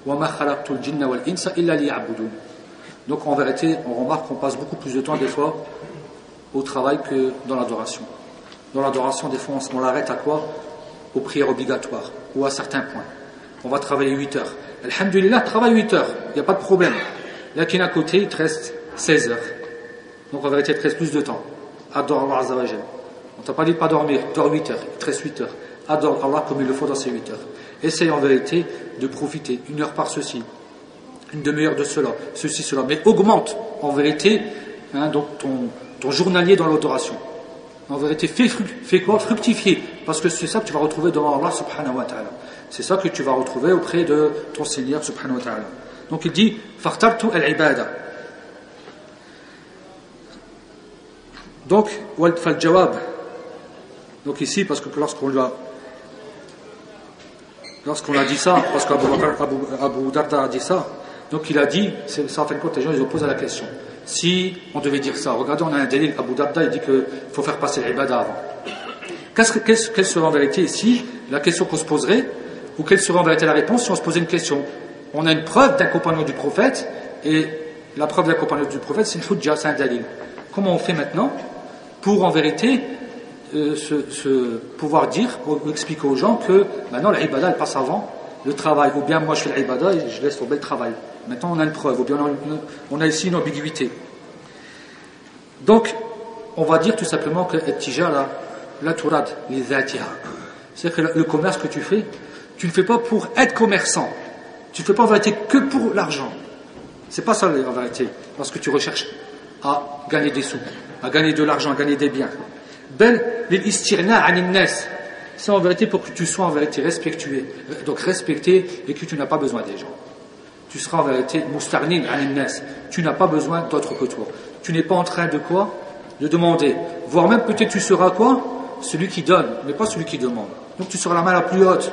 Donc en vérité, on remarque qu'on passe beaucoup plus de temps des fois au travail que dans l'adoration. Dans l'adoration, des fois, on, on l'arrête à quoi? Aux prières obligatoires ou à certains points. On va travailler huit heures. Alhamdulillah, travaille huit heures, il n'y a pas de problème. Là, qui à côté, il te reste seize heures. Donc en vérité, il te reste plus de temps. Adore Allah Azza wa Jalla. On t'a pas dit de pas dormir, dors huit heures, il te reste huit heures. Adore Allah comme il le faut dans ces huit heures. Essaye en vérité de profiter, une heure par ceci, une demi-heure de cela, ceci, cela. Mais augmente en vérité hein, donc ton, ton journalier dans l'adoration. En vérité, fais, fais quoi? Fructifier. Parce que c'est ça que tu vas retrouver devant Allah subhanahu wa ta'ala. C'est ça que tu vas retrouver auprès de ton Seigneur subhanahu wa ta'ala. Donc il dit Fartartu al-ibada. Donc, wal fal jawab. Donc ici, parce que lorsqu'on lui a Lorsqu'on a dit ça, parce qu'Abu Abu, Abu Darda a dit ça, donc il a dit, c'est, ça en fin de compte, les gens ils opposent à la question. Si on devait dire ça, regardez, on a un délai, Abu Darda il dit qu'il faut faire passer l'ibada avant. Qu'est-ce que, qu'est-ce, quelle serait en vérité ici la question qu'on se poserait, ou quelle serait en vérité la réponse si on se posait une question? On a une preuve d'un compagnon du prophète, et la preuve d'un compagnon du prophète c'est une hujja, c'est un dalil. Comment on fait maintenant pour en vérité Euh, se, se, pouvoir dire, ou expliquer aux gens que maintenant l'ibada elle passe avant le travail, ou bien moi je fais l'ibada et je laisse tomber le travail. Maintenant on a une preuve, ou bien on a, une, on a ici une ambiguïté. Donc on va dire tout simplement que tijara la turad li dhatiha. C'est-à-dire que le commerce que tu fais, tu ne fais pas pour être commerçant, tu ne fais pas en vérité que pour l'argent. C'est pas ça en vérité, parce que tu recherches à gagner des sous, à gagner de l'argent, à gagner des biens. Ben l'istirna anin nas, c'est en vérité pour que tu sois en vérité respectué, donc respecté et que tu n'as pas besoin des gens. Tu seras en vérité mustarnin anin nas, tu n'as pas besoin d'autre que toi. Tu n'es pas en train de quoi? De demander, voire même peut-être tu seras quoi? Celui qui donne, mais pas celui qui demande. Donc tu seras la main la plus haute.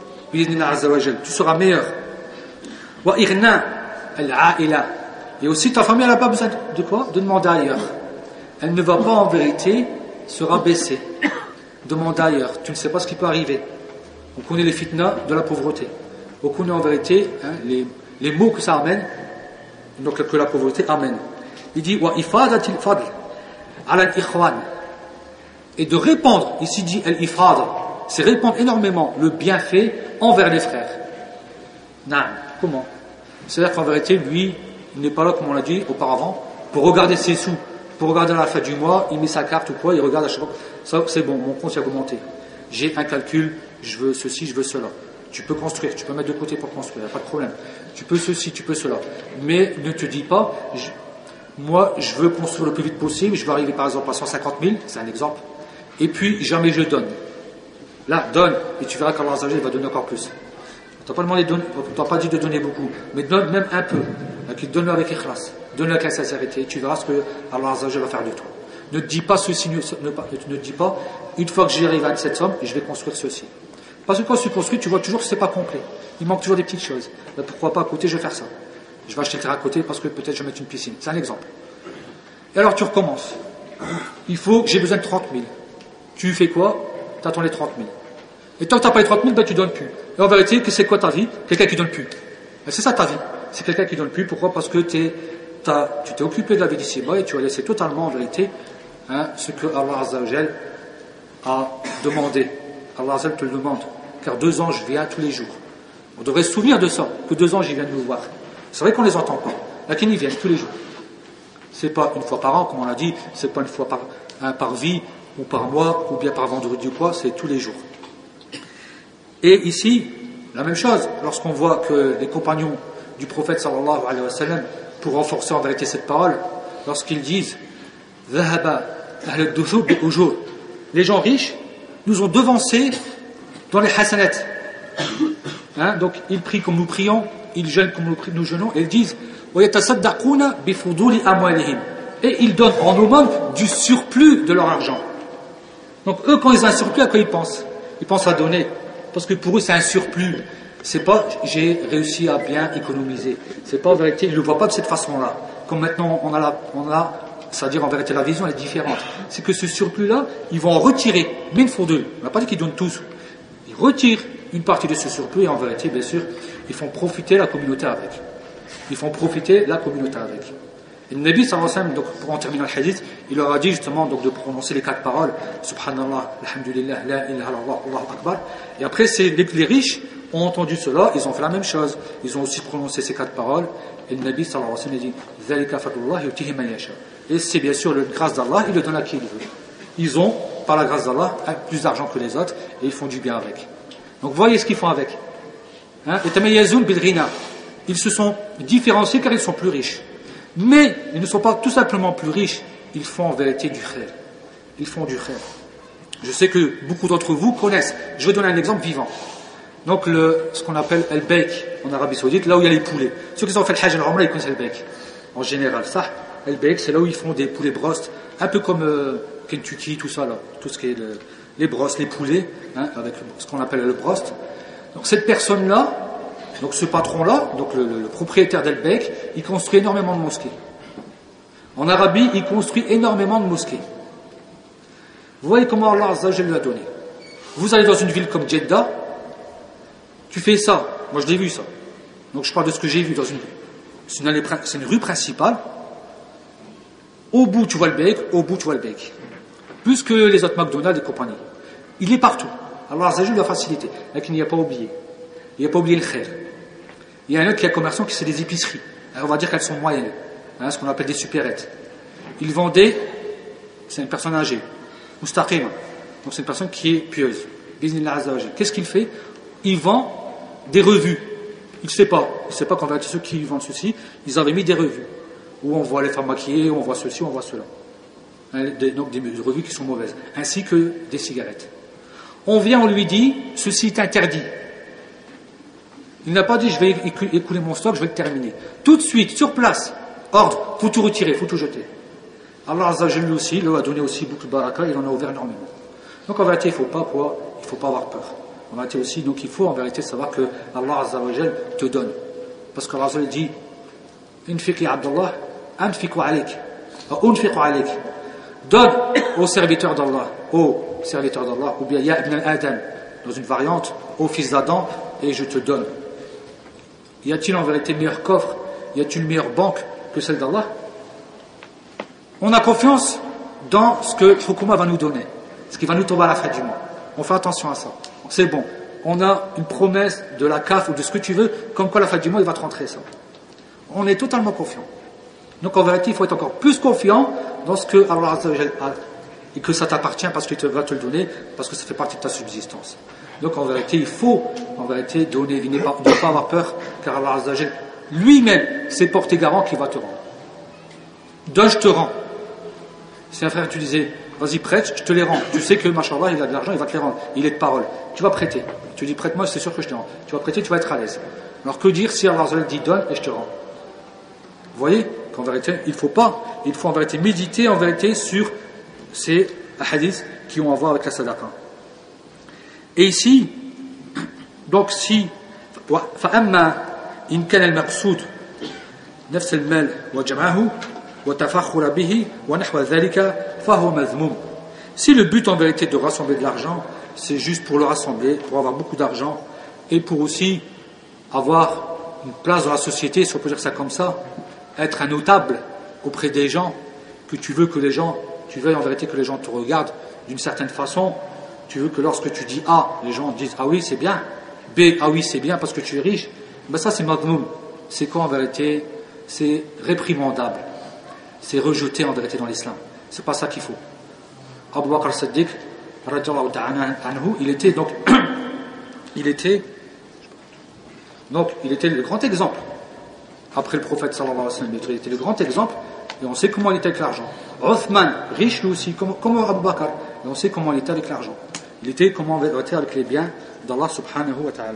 Tu seras meilleur. Wa irna al-aila, et aussi ta famille elle n'a pas besoin de quoi? De demander ailleurs. Elle ne va pas en vérité se rabaisser, demander ailleurs. Tu ne sais pas ce qui peut arriver. On connaît les fitnas de la pauvreté. On connaît en vérité hein, les, les maux que ça amène, donc que la pauvreté amène. Il dit wa ifadatil fadl ala al-ikhwan, et de répandre. Ici dit al-ifada, c'est répandre énormément le bienfait envers les frères. Non, comment? C'est-à-dire qu'en vérité, lui, il n'est pas là comme on l'a dit auparavant pour regarder ses sous. Pour regarder à la fin du mois, il met sa carte ou quoi, il regarde à chaque fois. Ça, c'est bon, mon compte a augmenté. J'ai un calcul, je veux ceci, je veux cela. Tu peux construire, tu peux mettre de côté pour construire, il n'y a pas de problème. tu peux ceci, tu peux cela. Mais ne te dis pas, je, moi je veux construire le plus vite possible, je veux arriver par exemple à cent cinquante mille, c'est un exemple, et puis jamais je donne. Là, donne, et tu verras qu'Allah va donner encore plus. On t'a pas demandé de donner, on t'a pas dit de donner beaucoup, mais donne même un peu. Donc, donne-le avec ikhlas, donne-le avec la sincérité, et tu verras ce que Allah va faire de toi. Ne te dis pas ceci, ne, ne, ne te dis pas, une fois que j'arrive à cette somme, je vais construire ceci. Parce que quand tu construis, tu vois toujours que c'est pas complet. Il manque toujours des petites choses. Ben, pourquoi pas à côté, je vais faire ça. Je vais acheter le terrain à côté parce que peut-être je vais mettre une piscine. C'est un exemple. Et alors tu recommences. Il faut que j'ai besoin de trente mille. Tu fais quoi? Tu attends les trente mille. Et tant que tu n'as pas les trente mille, ben, tu ne donnes plus. Et en vérité, c'est quoi ta vie? Quelqu'un qui ne donne plus. Ben, c'est ça ta vie. C'est quelqu'un qui ne donne plus. Pourquoi? Parce que t'es, t'as, tu t'es occupé de la vie d'ici-bas et tu as laissé totalement en vérité hein, ce que Allah Azza wa Jal a demandé. Allah Azza wa Jal te le demande. Car deux anges viennent tous les jours. On devrait se souvenir de ça, que deux anges ils viennent nous voir. C'est vrai qu'on les entend pas. Là, qu'ils viennent tous les jours. C'est pas une fois par an, comme on l'a dit, c'est pas une fois par, hein, par vie, ou par mois, ou bien par vendredi ou quoi, c'est tous les jours. Et ici, la même chose, lorsqu'on voit que les compagnons du prophète sallallahu alayhi wa sallam, pour renforcer en vérité cette parole, lorsqu'ils disent Dhahaba ahl ad-duthub bi ujur, les gens riches nous ont devancés dans les hasanat. Hein, donc ils prient comme nous prions, ils jeûnent comme nous, nous jeûnons, et ils disent وَيَتَصَدَّقُونَ بِفُضُولِ أَمْوَالِهِمْ, et ils donnent en aumône du surplus de leur argent. Donc eux, quand ils ont un surplus, à quoi ils pensent? Ils pensent à donner, parce que pour eux c'est un surplus. C'est pas j'ai réussi à bien économiser. C'est pas en vérité, ils ne le voient pas de cette façon-là. Comme maintenant on a la, on a, c'est-à-dire en vérité la vision elle est différente. C'est que ce surplus-là, ils vont en retirer. Mais il faut deux. On n'a pas dit qu'ils donnent tous. Ils retirent une partie de ce surplus et en vérité, bien sûr, ils font profiter la communauté avec. Ils font profiter la communauté avec. Et le Nabi sallallahu alayhi wa sallam, donc pour en terminer le hadith, il leur a dit justement donc de prononcer les quatre paroles Subhanallah, Alhamdulillah, La ilaha illallah, Allahu Akbar. Et après, c'est les, les riches ont entendu cela, ils ont fait la même chose. Ils ont aussi prononcé ces quatre paroles. Et le Nabi sallallahu alayhi wa sallam a dit Dhalika fadlullah yutihi man yasha. Et c'est bien sûr la grâce d'Allah, il le donne à qui il veut. Ils ont, par la grâce d'Allah, plus d'argent que les autres et ils font du bien avec. Donc voyez ce qu'ils font avec. Hein? Ils se sont différenciés car ils sont plus riches. Mais ils ne sont pas tout simplement plus riches, ils font en vérité du khair. Ils font du khair. Je sais que beaucoup d'entre vous connaissent. Je vais donner un exemple vivant. Donc le, ce qu'on appelle El Beik en Arabie Saoudite, là où il y a les poulets. Ceux qui ont fait le Hajj al-Umrah, ils connaissent El Beik. En général, ça, El Beik, c'est là où ils font des poulets brost, un peu comme euh, Kentucky, tout ça là, tout ce qui est le, les brosses, les poulets, hein, avec ce qu'on appelle le brost. Donc cette personne-là, donc ce patron-là, donc le, le, le propriétaire d'El Beik, il construit énormément de mosquées. En Arabie, il construit énormément de mosquées. Vous voyez comment Allah Azza wa Jalla lui a donné. Vous allez dans une ville comme Jeddah, tu fais ça. Moi je l'ai vu ça. Donc je parle de ce que j'ai vu dans une ville. C'est une, allée, c'est une rue principale. Au bout tu vois le Beik, au bout tu vois le Beik. Plus que les autres McDonald's et compagnie. Il est partout. Allah Azza wa Jalla lui a facilité. Mais il n'y a pas oublié. Il n'y a pas oublié le khair. Il y a un autre qui est commerçant qui c'est des épiceries. Alors on va dire qu'elles sont moyennes. Hein, ce qu'on appelle des supérettes. Il vendait, c'est une personne âgée. Mustaqima. Donc c'est une personne qui est pieuse. Bismillah Azza wa Jalla. Qu'est-ce qu'il fait? Il vend des revues. Il ne sait pas. Il ne sait pas qu'en fait ceux qui vendent ceci, ils avaient mis des revues. Où on voit les femmes maquillées, où on voit ceci, où on voit cela. Hein, des, donc des revues qui sont mauvaises. Ainsi que des cigarettes. On vient, on lui dit, ceci est interdit. Il n'a pas dit, je vais écouler mon stock, je vais le terminer. Tout de suite, sur place, ordre, faut tout retirer, faut tout jeter. Allah Azza wa Jalla aussi, il a donné aussi beaucoup de baraka, il en a ouvert énormément. Donc en vérité, il ne faut pas, quoi, il faut pas avoir peur. En vérité aussi, donc il faut en vérité savoir que Allah Azza wa Jalla te donne. Parce qu'Allah Azza wa Jalla dit, Infiq li Abdullah, anfiqu alayk, unfiqu alayk. Donne aux serviteurs d'Allah, aux serviteurs d'Allah, ou bien Ya ibn al-Adam, dans une variante, au fils d'Adam, et je te donne. Y a-t-il en vérité meilleur coffre? Y a-t-il une meilleure banque que celle d'Allah? On a confiance dans ce que le Hukuma va nous donner, ce qui va nous tomber à la fin du mois. On fait attention à ça. C'est bon. On a une promesse de la C A F ou de ce que tu veux, comme quoi à la fin du mois il va te rentrer ça. On est totalement confiant. Donc en vérité, il faut être encore plus confiant dans ce que Allah Azza wa Jalla a et que ça t'appartient parce qu'il va te le donner, parce que ça fait partie de ta subsistance. Donc en vérité, il faut en vérité donner, il ne pas, ne pas avoir peur, car Allah Azza wa Jal lui-même s'est porté garant qu'il va te rendre. Donne, je te rends. Si un frère tu disais, vas-y prête, je te les rends. Tu sais que, machallah, il a de l'argent, il va te les rendre. Il est de parole. Tu vas prêter. Tu dis, prête-moi, c'est sûr que je te rends. Tu vas prêter, tu vas être à l'aise. Alors que dire si Allah Azza wa Jal dit, donne et je te rends? Vous voyez qu'en vérité, il ne faut pas, il faut en vérité méditer en vérité sur ces hadiths qui ont à voir avec la sadaqa. Et ici, donc si, فأما إن كان المقصود نفس المال وجمعه وتفخر به ونحو ذلك فهو مذموم. Si le but en vérité de rassembler de l'argent, c'est juste pour le rassembler, pour avoir beaucoup d'argent et pour aussi avoir une place dans la société, si on peut dire ça comme ça, être un notable auprès des gens, que tu veux que les gens, tu veux en vérité que les gens te regardent d'une certaine façon, tu veux que lorsque tu dis A, les gens disent ah oui c'est bien, B, ah oui c'est bien parce que tu es riche, ben ça c'est madmoum. C'est quoi en vérité? C'est réprimandable, c'est rejeté en vérité dans l'islam. C'est pas ça qu'il faut. Abu Bakr as-Siddiq radiyallahu ta'ala anhu, il était donc il était donc il était le grand exemple après le prophète sallallahu alayhi wa sallam. Il était le grand exemple et on sait comment il était avec l'argent. Othman, riche lui aussi, comme, comme Abu Bakr, et on sait comment il était avec l'argent. Il était comment il était avec les biens d'Allah subhanahu wa ta'ala.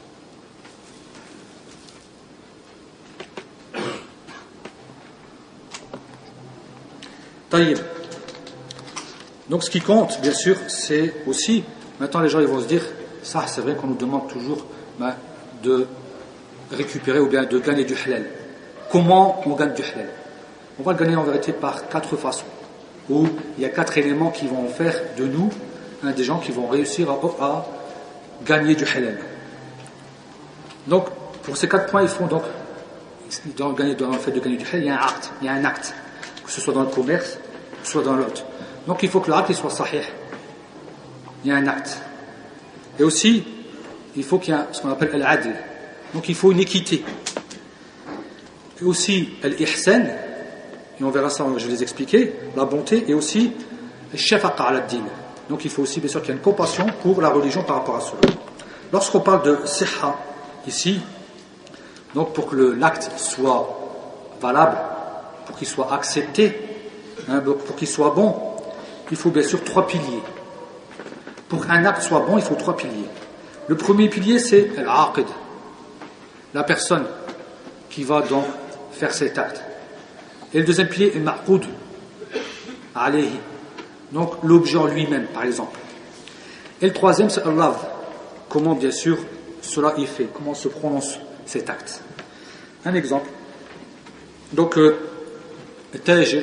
Taïb. Donc ce qui compte, bien sûr, c'est aussi, maintenant les gens ils vont se dire, ça c'est vrai qu'on nous demande toujours ben, de récupérer ou bien de gagner du halal. Comment on gagne du halal? On va le gagner en vérité par quatre façons, où il y a quatre éléments qui vont faire de nous hein, des gens qui vont réussir à, à gagner du halal. Donc pour ces quatre points, il faut donc dans le, gagner, dans le fait de gagner du halal, il y a un acte, il y a un acte, que ce soit dans le commerce, que ce soit dans l'autre. Donc il faut que l'acte soit sahih. Il y a un acte. Et aussi, il faut qu'il y ait ce qu'on appelle al-adl. Donc il faut une équité. Et aussi al-ihsan, et on verra ça, je vais les expliquer, la bonté, et aussi al-shafaqa ala-din. Donc il faut aussi bien sûr qu'il y ait une compassion pour la religion par rapport à cela. Lorsqu'on parle de sihha ici, donc pour que l'acte soit valable, pour qu'il soit accepté, hein, pour qu'il soit bon, il faut bien sûr trois piliers. Pour qu'un acte soit bon, il faut trois piliers. Le premier pilier, c'est al-aqid, la personne qui va donc faire cet acte. Et le deuxième pilier est ma'qoud alayhi, donc l'objet en lui-même, par exemple. Et le troisième, c'est Allah, comment bien sûr cela est fait, comment se prononce cet acte. Un exemple. Donc, euh, Taj,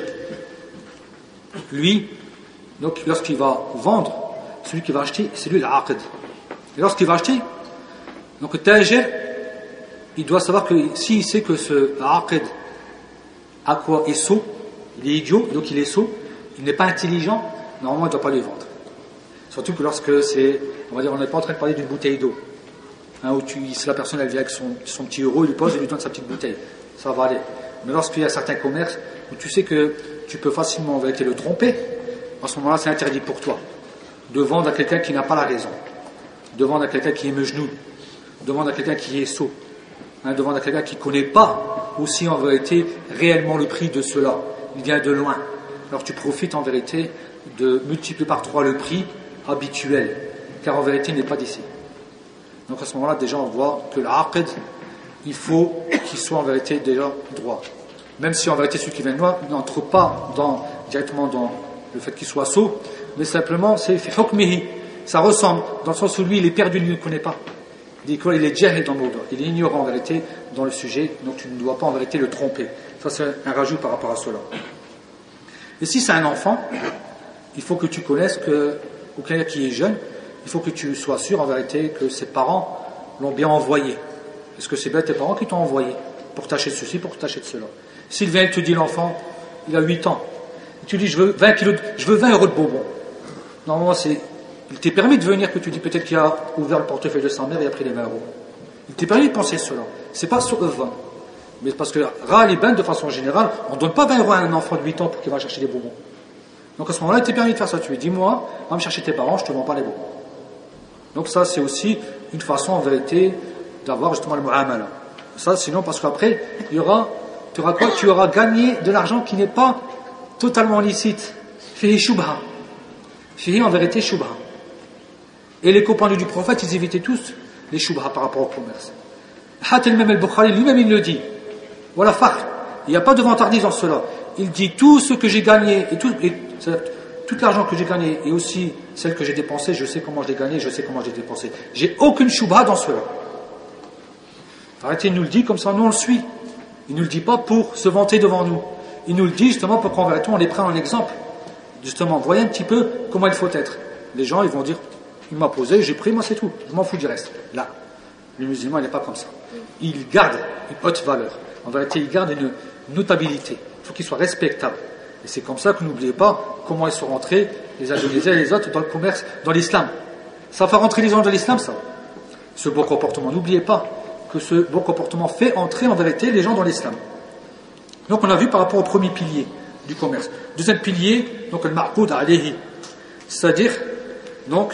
lui, donc lorsqu'il va vendre, celui qui va acheter, c'est lui l'aqid. Et lorsqu'il va acheter, donc le tajir, il doit savoir que s'il sait que ce aqid à quoi est sot, il est idiot, donc il est sot, il n'est pas intelligent, normalement il ne doit pas lui vendre. Surtout que lorsque c'est, on va dire, on n'est pas en train de parler d'une bouteille d'eau, hein, où tu, si la personne elle vient avec son, son petit euro, il lui pose et lui donne sa petite bouteille, ça va aller. Mais lorsqu'il y a certains commerces où tu sais que tu peux facilement en vérité le tromper, à ce moment-là c'est interdit pour toi de vendre à quelqu'un qui n'a pas la raison, de vendre à quelqu'un qui est mejnoun, de vendre à quelqu'un qui est sot, hein, de vendre à quelqu'un qui ne connaît pas aussi en vérité réellement le prix de cela, il vient de loin. Alors tu profites en vérité de multiplier par trois le prix habituel, car en vérité il n'est pas d'ici. Donc à ce moment-là déjà on voit que l'aqid, il faut qu'il soit en vérité déjà droit. Même si en vérité celui qui vient de loin n'entre pas dans, directement dans le fait qu'il soit sot, mais simplement c'est fi hukmihi, ça ressemble, dans le sens où lui il est perdu, il ne connaît pas. Il dit quoi? Il est jahil dans le mot, il est ignorant en vérité dans le sujet, donc tu ne dois pas en vérité le tromper. Ça c'est un rajout par rapport à cela. Et si c'est un enfant, il faut que tu connaisses que, ou quelqu'un qui est jeune, il faut que tu sois sûr en vérité que ses parents l'ont bien envoyé. Est-ce que c'est bien tes parents qui t'ont envoyé pour t'acheter ceci, pour t'acheter cela? S'il vient et te dit l'enfant, il a huit ans, et tu dis je veux vingt kilos, de, je veux vingt euros de bonbons. Normalement c'est, il t'est permis de venir, que tu dis peut-être qu'il a ouvert le portefeuille de sa mère et a pris les vingt euros. Il t'est permis de penser cela. C'est pas sur eux vingt. Mais parce que Raliban, de façon générale, on ne donne pas vingt euros à un enfant de huit ans pour qu'il va chercher des bonbons. Donc à ce moment-là, il t'est permis de faire ça. Tu lui dis, moi, va me chercher tes parents, je te vends pas les bonbons. Donc ça, c'est aussi une façon, en vérité, d'avoir justement le mu'amala. Ça, sinon, parce qu'après, il y aura, tu auras quoi? Tu auras gagné de l'argent qui n'est pas totalement licite. Fihi shubha. Fihi, en vérité, shubha. Et les compagnons du prophète, ils évitaient tous les shubha par rapport au commerce. Hatil même al-Bukhari, lui-même, il le dit. Voilà, fakhr. Il n'y a pas de vantardise dans cela. Il dit tout ce que j'ai gagné, et tout, et, tout l'argent que j'ai gagné, et aussi celle que j'ai dépensée, je sais comment je l'ai gagné, je sais comment je l'ai dépensé. J'ai aucune shubha dans cela. Arrêtez, il nous le dit, comme ça, nous on le suit. Il ne nous le dit pas pour se vanter devant nous. Il nous le dit justement pour qu'en vérité, on les prenne en exemple. Justement, voyez un petit peu comment il faut être. Les gens, ils vont dire, il m'a posé, j'ai pris, moi c'est tout. Je m'en fous du reste. Là, le musulman, il n'est pas comme ça. Il garde une haute valeur. En vérité, il garde une notabilité. Il faut qu'il soit respectable. Et c'est comme ça que n'oubliez pas comment ils sont rentrés, les Indonésiens et les autres, dans le commerce, dans l'islam. Ça fait rentrer les gens dans l'islam, ça. Ce bon comportement. N'oubliez pas que ce bon comportement fait entrer en vérité les gens dans l'islam. Donc on a vu par rapport au premier pilier du commerce. Deuxième pilier, donc le ma'qoud alayhi. C'est-à-dire, donc,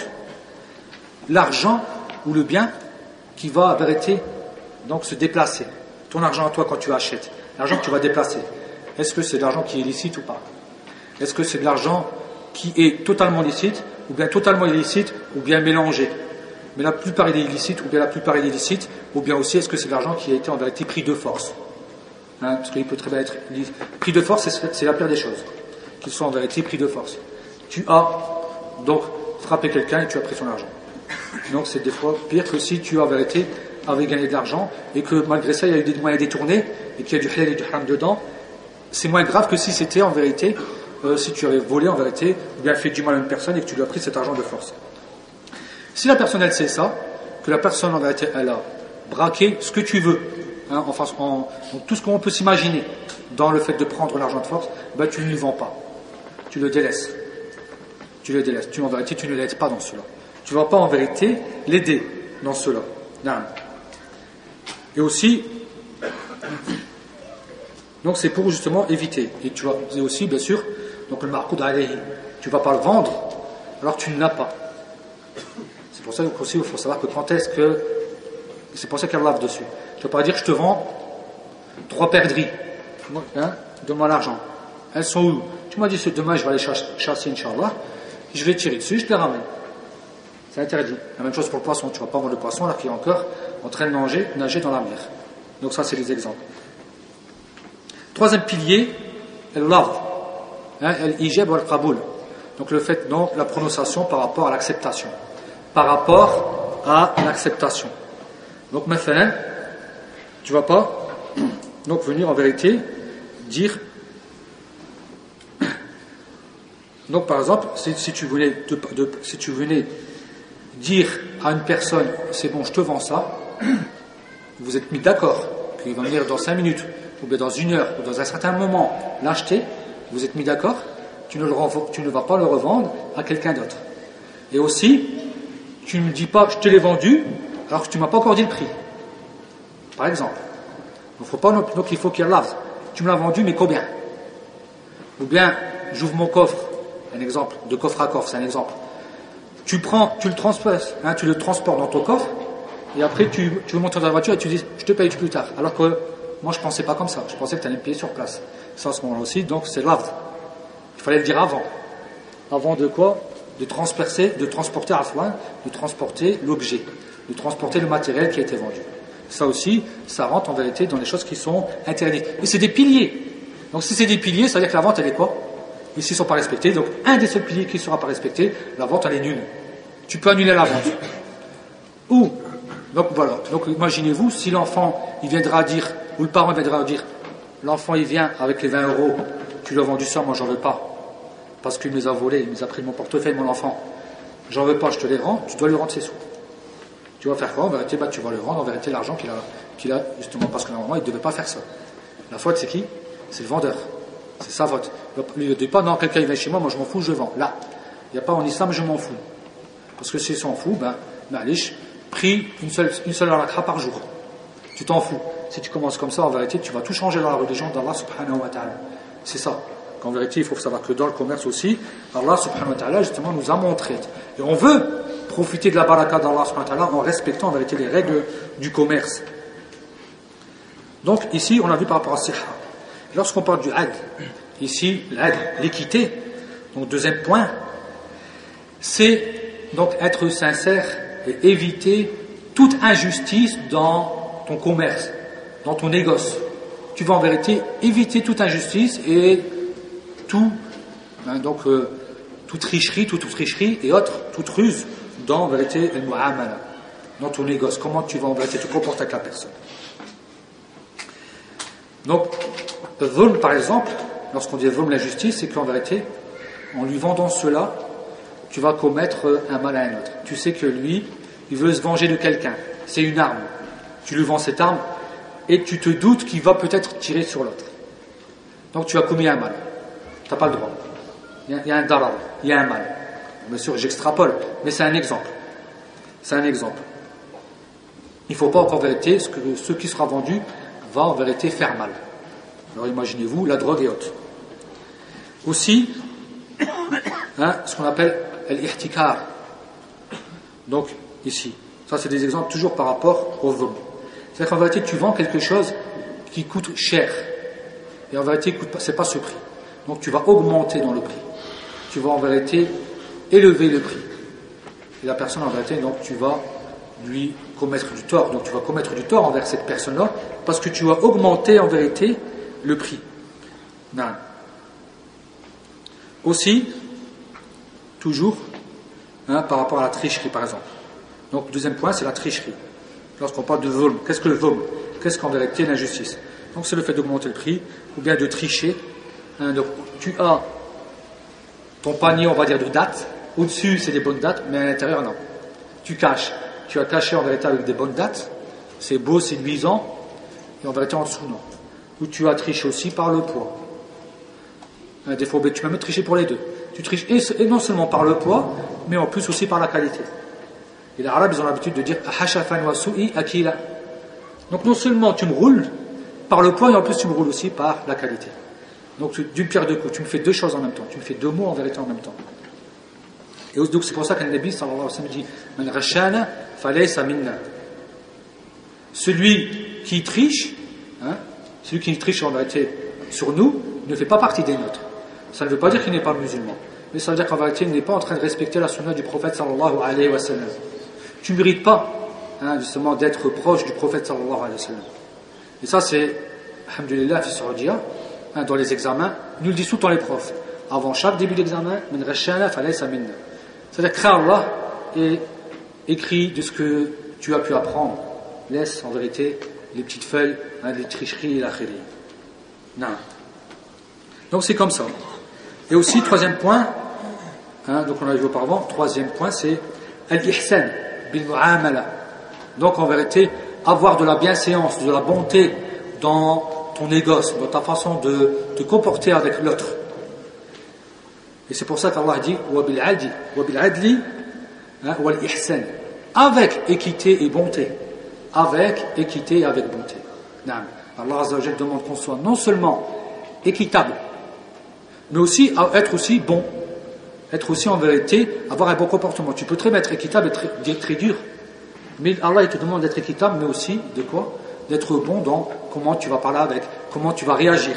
l'argent ou le bien qui va en vérité donc se déplacer. Ton argent à toi quand tu achètes, l'argent que tu vas déplacer. Est-ce que c'est de l'argent qui est licite ou pas? Est-ce que c'est de l'argent qui est totalement licite, ou bien totalement illicite, ou bien mélangé? Mais la plupart il est illicite, ou bien la plupart il est licite, ou bien aussi est-ce que c'est de l'argent qui a été en vérité pris de force? Hein, parce qu'il peut très bien être pris de force, c'est la pire des choses. Qu'ils soient en vérité pris de force. Tu as donc frappé quelqu'un et tu as pris son argent. Donc c'est des fois pire que si tu as en vérité avait gagné de l'argent et que malgré ça il y a eu des moyens détournés et qu'il y a du halal et du haram dedans. C'est moins grave que si c'était en vérité, euh, si tu avais volé en vérité, ou bien fait du mal à une personne et que tu lui as pris cet argent de force. Si la personne elle sait ça, que la personne en vérité elle a braqué ce que tu veux, hein, en, en, en tout ce qu'on peut s'imaginer dans le fait de prendre l'argent de force, ben tu ne lui vends pas, tu le délaisses, tu le délaisses. Tu en vérité tu ne l'aides pas dans cela. Tu ne vas pas en vérité l'aider dans cela. Non. Et aussi. Donc c'est pour justement éviter. Et tu vas et aussi, bien sûr, donc le marqoud alayhi. Tu ne vas pas le vendre, alors tu ne l'as pas. C'est pour ça qu'aussi il faut savoir que quand est-ce que. C'est pour ça qu'elle lave dessus. Tu ne vas pas dire je te vends trois perdrix. Hein, donne-moi l'argent. Elles sont où? Tu m'as dit ce demain je vais aller chasser, Inch'Allah. Je vais tirer dessus, je te les ramène. C'est interdit. La même chose pour le poisson. Tu ne vas pas vendre le poisson alors qu'il est encore en train de nager, nager dans la mer. Donc ça c'est les exemples. Troisième pilier, al-lafz, al-ijab wa al-qaboul. Donc le fait, donc la prononciation par rapport à l'acceptation. Par rapport à l'acceptation. Donc maintenant, tu ne vas pas donc venir en vérité dire. Donc par exemple, si, si tu venais de, de, si tu venais dire à une personne, c'est bon, je te vends ça, vous êtes mis d'accord qu'il va venir dans cinq minutes. Ou bien dans une heure, ou dans un certain moment, l'acheter, vous êtes mis d'accord, tu ne, le, tu ne vas pas le revendre à quelqu'un d'autre. Et aussi, tu ne me dis pas, je te l'ai vendu, alors que tu ne m'as pas encore dit le prix. Par exemple. Donc, faut pas, donc il faut qu'il y ait lave. Tu me l'as vendu, mais combien? Ou bien, j'ouvre mon coffre, un exemple, de coffre à coffre, c'est un exemple. Tu prends, tu le transportes, hein, tu le transportes dans ton coffre, et après tu, tu veux monter dans la voiture et tu dis, je te paye plus tard. Alors que moi, je ne pensais pas comme ça. Je pensais que tu allais me payer sur place. Ça, à ce moment-là aussi, donc, c'est l'avd. Il fallait le dire avant. Avant de quoi? De transpercer, de transporter à foin, de transporter l'objet, de transporter le matériel qui a été vendu. Ça aussi, ça rentre en vérité dans les choses qui sont interdites. Et c'est des piliers. Donc, si c'est des piliers, ça veut dire que la vente, elle est quoi? Ici, ils ne sont pas respectés. Donc, un des seuls piliers qui ne sera pas respecté, la vente, elle est nulle. Tu peux annuler la vente. Ou, donc voilà. Donc, imaginez-vous, si l'enfant, il viendra dire, ou le parent viendra dire, l'enfant il vient avec les vingt euros, tu lui as vendu ça, moi j'en veux pas, parce qu'il me les a volés, il me les a pris de mon portefeuille, mon enfant, j'en veux pas, je te les rends, tu dois lui rendre ses sous. Tu vas faire quoi? En vérité, bah, tu vas lui rendre en vérité l'argent qu'il a, qu'il a, justement parce que normalement il ne devait pas faire ça. La faute c'est qui? C'est le vendeur, c'est sa faute. Il ne dit pas, non, quelqu'un il vient chez moi, moi je m'en fous, je vends. Là, il n'y a pas en islam, je m'en fous. Parce que s'il s'en fout, ben, ma'alish, prie une seule, une seule rak'a par jour. Tu t'en fous. Si tu commences comme ça, en vérité, tu vas tout changer dans la religion d'Allah subhanahu wa ta'ala. C'est ça. En vérité, il faut savoir que dans le commerce aussi, Allah subhanahu wa ta'ala, justement, nous a montré. Et on veut profiter de la baraka d'Allah subhanahu wa ta'ala en respectant en vérité les règles du commerce. Donc ici, on a vu par rapport à Siha. Lorsqu'on parle du adl, ici, l'adl, l'équité, donc deuxième point, c'est donc être sincère et éviter toute injustice dans ton commerce, dans ton négoce. Tu vas en vérité éviter toute injustice et tout, hein, donc euh, toute tricherie, toute, toute tricherie et autres, toute ruse dans en vérité le mu'amala, dans ton négoce. Comment tu vas en vérité te comporter avec la personne. Donc, le zulm par exemple, lorsqu'on dit zulm la justice, c'est qu'en vérité, en lui vendant cela, tu vas commettre un mal à un autre. Tu sais que lui, il veut se venger de quelqu'un. C'est une arme. Tu lui vends cette arme et tu te doutes qu'il va peut-être tirer sur l'autre. Donc tu as commis un mal. Tu n'as pas le droit. Il y, a, il y a un darar, il y a un mal. Bien sûr, j'extrapole, mais c'est un exemple. C'est un exemple. Il ne faut pas en vérité, ce, que, ce qui sera vendu va en vérité faire mal. Alors imaginez-vous, la drogue et autres. Aussi, hein, ce qu'on appelle l'ihtikar. Donc, ici, ça c'est des exemples toujours par rapport au zulm. C'est-à-dire qu'en vérité, tu vends quelque chose qui coûte cher. Et en vérité, ce n'est pas ce prix. Donc, tu vas augmenter dans le prix. Tu vas en vérité élever le prix. Et la personne, en vérité, donc, tu vas lui commettre du tort. Donc, tu vas commettre du tort envers cette personne-là parce que tu vas augmenter, en vérité, le prix. Non. Aussi, toujours, hein, par rapport à la tricherie, par exemple. Donc, le deuxième point, c'est la tricherie. Lorsqu'on parle de zulm, qu'est-ce que le zulm? Qu'est-ce qu'en vérité l'injustice? Donc, c'est le fait d'augmenter le prix, ou bien de tricher. Hein, donc, tu as ton panier, on va dire, de dates. Au-dessus, c'est des bonnes dates, mais à l'intérieur, non. Tu caches. Tu as caché en vérité avec des bonnes dates. C'est beau, séduisant. Et en vérité, en dessous, non. Ou tu as triché aussi par le poids. Hein, des fois, tu peux même tricher pour les deux. Tu triches et non seulement par le poids, mais en plus aussi par la qualité. Et les Arabes, ils ont l'habitude de dire hashafan wa su'i akila. Donc non seulement tu me roules par le poids, et en plus tu me roules aussi par la qualité. Donc d'une pierre deux coups, tu me fais deux choses en même temps. Tu me fais deux mots en vérité en même temps. Et donc c'est pour ça qu'un Nabi sallallahu alayhi wa sallam dit man rashana falaysa minna. Celui qui triche, hein, celui qui triche en vérité sur nous, ne fait pas partie des nôtres. Ça ne veut pas dire qu'il n'est pas musulman, mais ça veut dire qu'en vérité il n'est pas en train de respecter la sunna du prophète sallallahu alayhi wa sallam. Tu ne mérites pas, hein, justement, d'être proche du prophète sallallahu alayhi wa sallam. Et ça, c'est, alhamdulillah, hein, dans les examens, nous le disent tout le temps les profs. Avant chaque début d'examen, c'est-à-dire, crains Allah et écris de ce que tu as pu apprendre. Laisse, en vérité, les petites feuilles, hein, les tricheries et la khiri. Non. Donc, c'est comme ça. Et aussi, troisième point, hein, donc on l'a vu auparavant, troisième point, c'est al-ihsan. Donc en vérité, avoir de la bienséance, de la bonté dans ton négoce, dans ta façon de te comporter avec l'autre. Et c'est pour ça qu'Allah dit وَبِالْعَدْلِ وَبِالْعَدْلِ وَالْإِحْسَانِ, avec équité et bonté. Avec équité et avec bonté. Allah Azza wa Jalla demande qu'on soit non seulement équitable, mais aussi être aussi bon. Être aussi en vérité, avoir un bon comportement. Tu peux très bien être équitable et très, très dur. Mais Allah il te demande d'être équitable, mais aussi de quoi? D'être bon dans comment tu vas parler avec, comment tu vas réagir.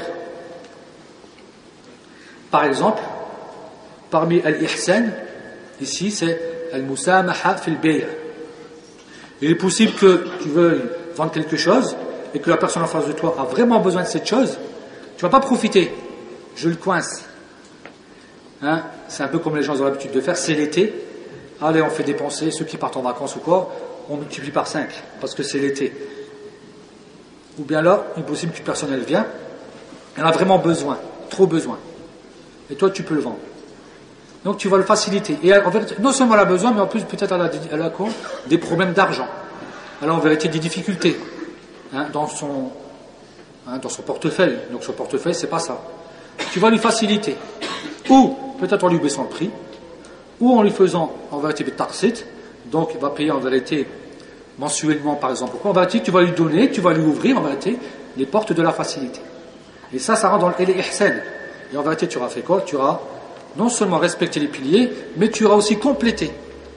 Par exemple, parmi al-ihsan, ici c'est al-musamaha fil bay'. Il est possible que tu veuilles vendre quelque chose et que la personne en face de toi a vraiment besoin de cette chose. Tu ne vas pas profiter. Je le coince. Hein, c'est un peu comme les gens ont l'habitude de faire, c'est l'été, allez on fait dépenser, ceux qui partent en vacances ou quoi, on multiplie par cinq, parce que c'est l'été. Ou bien là, il est possible qu'une personne elle vient, elle a vraiment besoin, trop besoin, et toi tu peux le vendre. Donc tu vas le faciliter, et en vérité, non seulement elle a besoin, mais en plus peut-être elle a, elle a quoi, des problèmes d'argent, elle a en vérité des difficultés, hein, dans son, hein, dans son portefeuille, donc son portefeuille c'est pas ça. Tu vas lui faciliter, ou peut-être en lui baissant le prix, ou en lui faisant en vérité des tarsit, donc il va payer en vérité mensuellement par exemple. En vérité, tu vas lui donner, tu vas lui ouvrir en vérité les portes de la facilité. Et ça, ça rentre dans l'ihsan. Et en vérité, tu auras fait quoi? Tu auras non seulement respecté les piliers, mais tu auras aussi complété.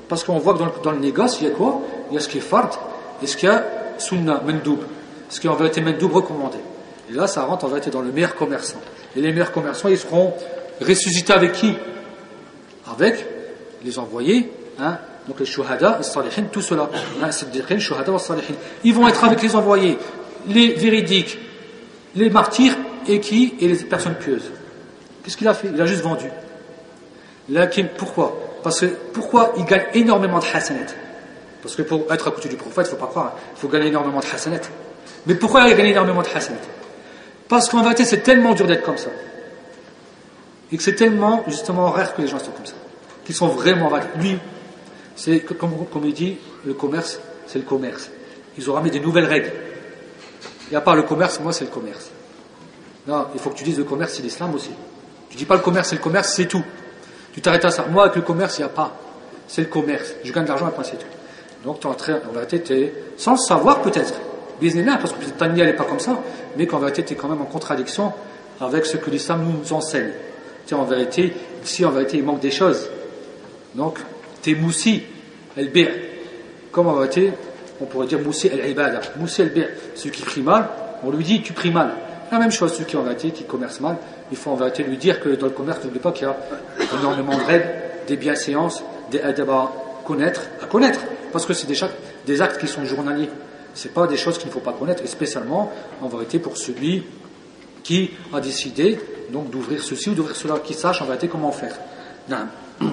Parce qu'on voit que dans le, dans le négoce, il y a quoi? Il y a ce qui est fard et ce qui est sunna, mendoub. Ce qui est en vérité mendoub recommandé. Et là, ça rentre en vérité dans le meilleur commerçant. Et les meilleurs commerçants, ils seront ressuscités avec qui? Avec les envoyés, hein, donc les shuhada, les salihin, tout cela. Hein, siddiqin, shuhada, salihin. Ils vont être avec les envoyés, les véridiques, les martyrs et qui? Et les personnes pieuses. Qu'est-ce qu'il a fait? Il a juste vendu. Lakin, pourquoi? Parce que, pourquoi il gagne énormément de hasanat? Parce que pour être à côté du prophète, il ne faut pas croire, il faut gagner énormément de hasanat. Mais pourquoi il a gagné énormément de hasanat? Parce qu'en vérité, c'est tellement dur d'être comme ça. Et que c'est tellement, justement, rare que les gens soient comme ça. Qu'ils sont vraiment vagues. Lui, c'est, comme, comme il dit, le commerce, c'est le commerce. Ils ont ramené des nouvelles règles. Et à part le commerce, moi, c'est le commerce. Non, il faut que tu dises le commerce, c'est l'islam aussi. Tu dis pas le commerce, c'est le commerce, c'est tout. Tu t'arrêtes à ça. Moi, avec le commerce, il n'y a pas. C'est le commerce. Je gagne de l'argent, après, c'est tout. Donc, tu es en train, en vérité, tu es, sans le savoir peut-être, business, parce que peut-être ta niya, elle n'est pas comme ça, mais qu'en vérité, tu es quand même en contradiction avec ce que l'islam nous enseigne. Tu sais, en vérité, ici, en vérité, il manque des choses. Donc, tu es moussi, el-bi'. Comme en vérité, on pourrait dire moussi el-ibada. Moussi el-bi'. Celui qui prie mal, on lui dit, tu pries mal. La même chose, celui qui en vérité, qui commerce mal, il faut en vérité lui dire que dans le commerce, n'oublie pas qu'il y a énormément de règles, des bienséances, des adab à connaître, à connaître. Parce que c'est des, des actes qui sont journaliers. C'est pas des choses qu'il ne faut pas connaître, et spécialement, en vérité, pour celui qui a décidé, donc, d'ouvrir ceci ou d'ouvrir cela, qui sache, en vérité, comment faire. Non.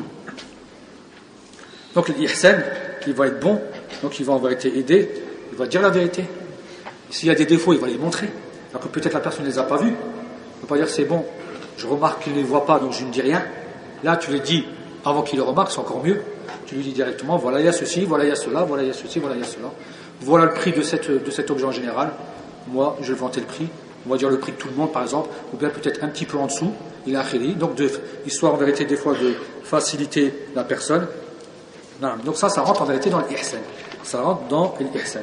Donc, l'ihsan, il va être bon, donc il va en vérité aider, il va dire la vérité. S'il y a des défauts, il va les montrer. Alors que peut-être la personne ne les a pas vus. Il ne peut pas dire, c'est bon, je remarque qu'il ne les voit pas, donc je ne dis rien. Là, tu les dis avant qu'il les remarque, c'est encore mieux. Tu lui dis directement, voilà, il y a ceci, voilà, il y a cela, voilà, il y a ceci, voilà, il y a cela. Voilà le prix de, cette, de cet objet en général. Moi, je vais vanter le prix. On va dire le prix de tout le monde, par exemple, ou bien peut-être un petit peu en dessous. Il a khili. Donc, de, histoire en vérité, des fois, de faciliter la personne. Non, donc ça, ça rentre en vérité dans l'ihsan. Ça rentre dans l'ihsan.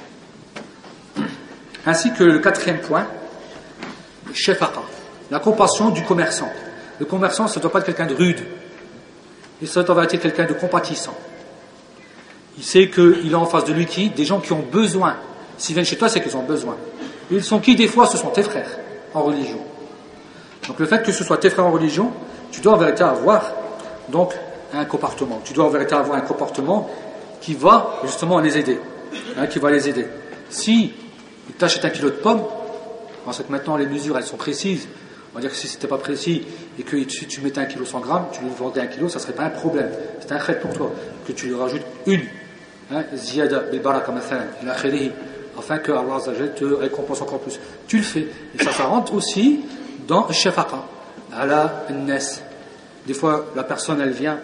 Ainsi que le quatrième point, shafaqa, la compassion du commerçant. Le commerçant, ça ne doit pas être quelqu'un de rude. Et ça doit être quelqu'un de compatissant. Il sait qu'il a en face de lui qui? Des gens qui ont besoin. S'ils viennent chez toi, c'est qu'ils ont besoin. Et ils sont qui? Des fois, ce sont tes frères en religion. Donc le fait que ce soit tes frères en religion, tu dois en vérité avoir donc un comportement. Tu dois en vérité avoir un comportement qui va justement les aider. Hein, qui va les aider. Si ils t'achètent un kilo de pommes, parce que maintenant les mesures elles sont précises, on va dire que si c'était pas précis et que si tu mettais un kilo cent grammes, tu lui vendais un kilo, ça serait pas un problème. C'est un khayr pour toi. Que tu lui rajoutes une. Ziyada bil baraka mathalan ila akhirih, afin que Allah Azza wa Jalla te récompense encore plus. Tu le fais. Et ça, ça rentre aussi dans shafaqa, ala an-nas. Des fois, la personne, elle vient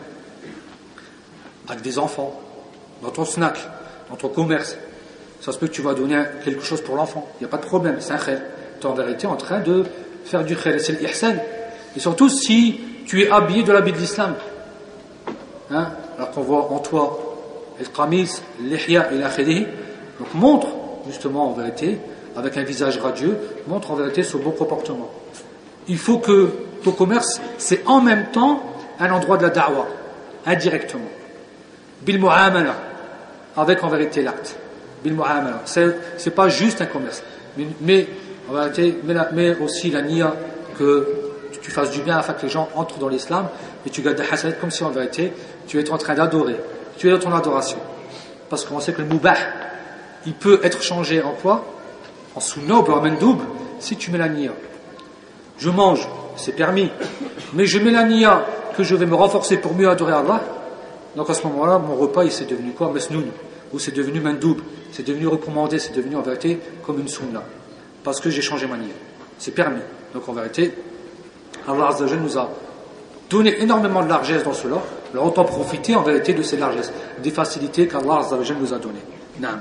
avec des enfants, dans ton snack, dans ton commerce. Ça se peut que tu vas donner quelque chose pour l'enfant. Il n'y a pas de problème, c'est un khayr. Tu es en vérité en train de faire du khayr. C'est l'ihsan. Et surtout si tu es habillé de l'habit de l'islam. Hein? Alors qu'on voit en toi el-qamis, l'ihya et l'akhirih. Donc montre, justement, en vérité, avec un visage radieux, montre en vérité ce bon comportement. Il faut que ton commerce, c'est en même temps un endroit de la da'wah, indirectement. Bil mu'amala, avec en vérité l'acte. Bil mu'amala. C'est, c'est pas juste un commerce, mais, mais en vérité, mais, la, mais aussi la niya, que tu fasses du bien afin que les gens entrent dans l'islam et tu gardes des hasanat comme si en vérité tu es en train d'adorer. Tu es dans ton adoration. Parce qu'on sait que le mubah, il peut être changé en quoi? En sunna ou en mandoub, si tu mets la niya. Je mange, c'est permis, mais je mets la niya que je vais me renforcer pour mieux adorer Allah. Donc à ce moment-là, mon repas, il s'est devenu quoi? Mesnoun, ou c'est devenu mandoub, c'est devenu recommandé, c'est devenu en vérité comme une sunna. Parce que j'ai changé ma niya. C'est permis. Donc en vérité, Allah Azza wa Jalla nous a donné énormément de largesse dans cela. Alors autant profiter en vérité de ces largesses, des facilités qu'Allah Azza wa Jalla nous a données. Naam.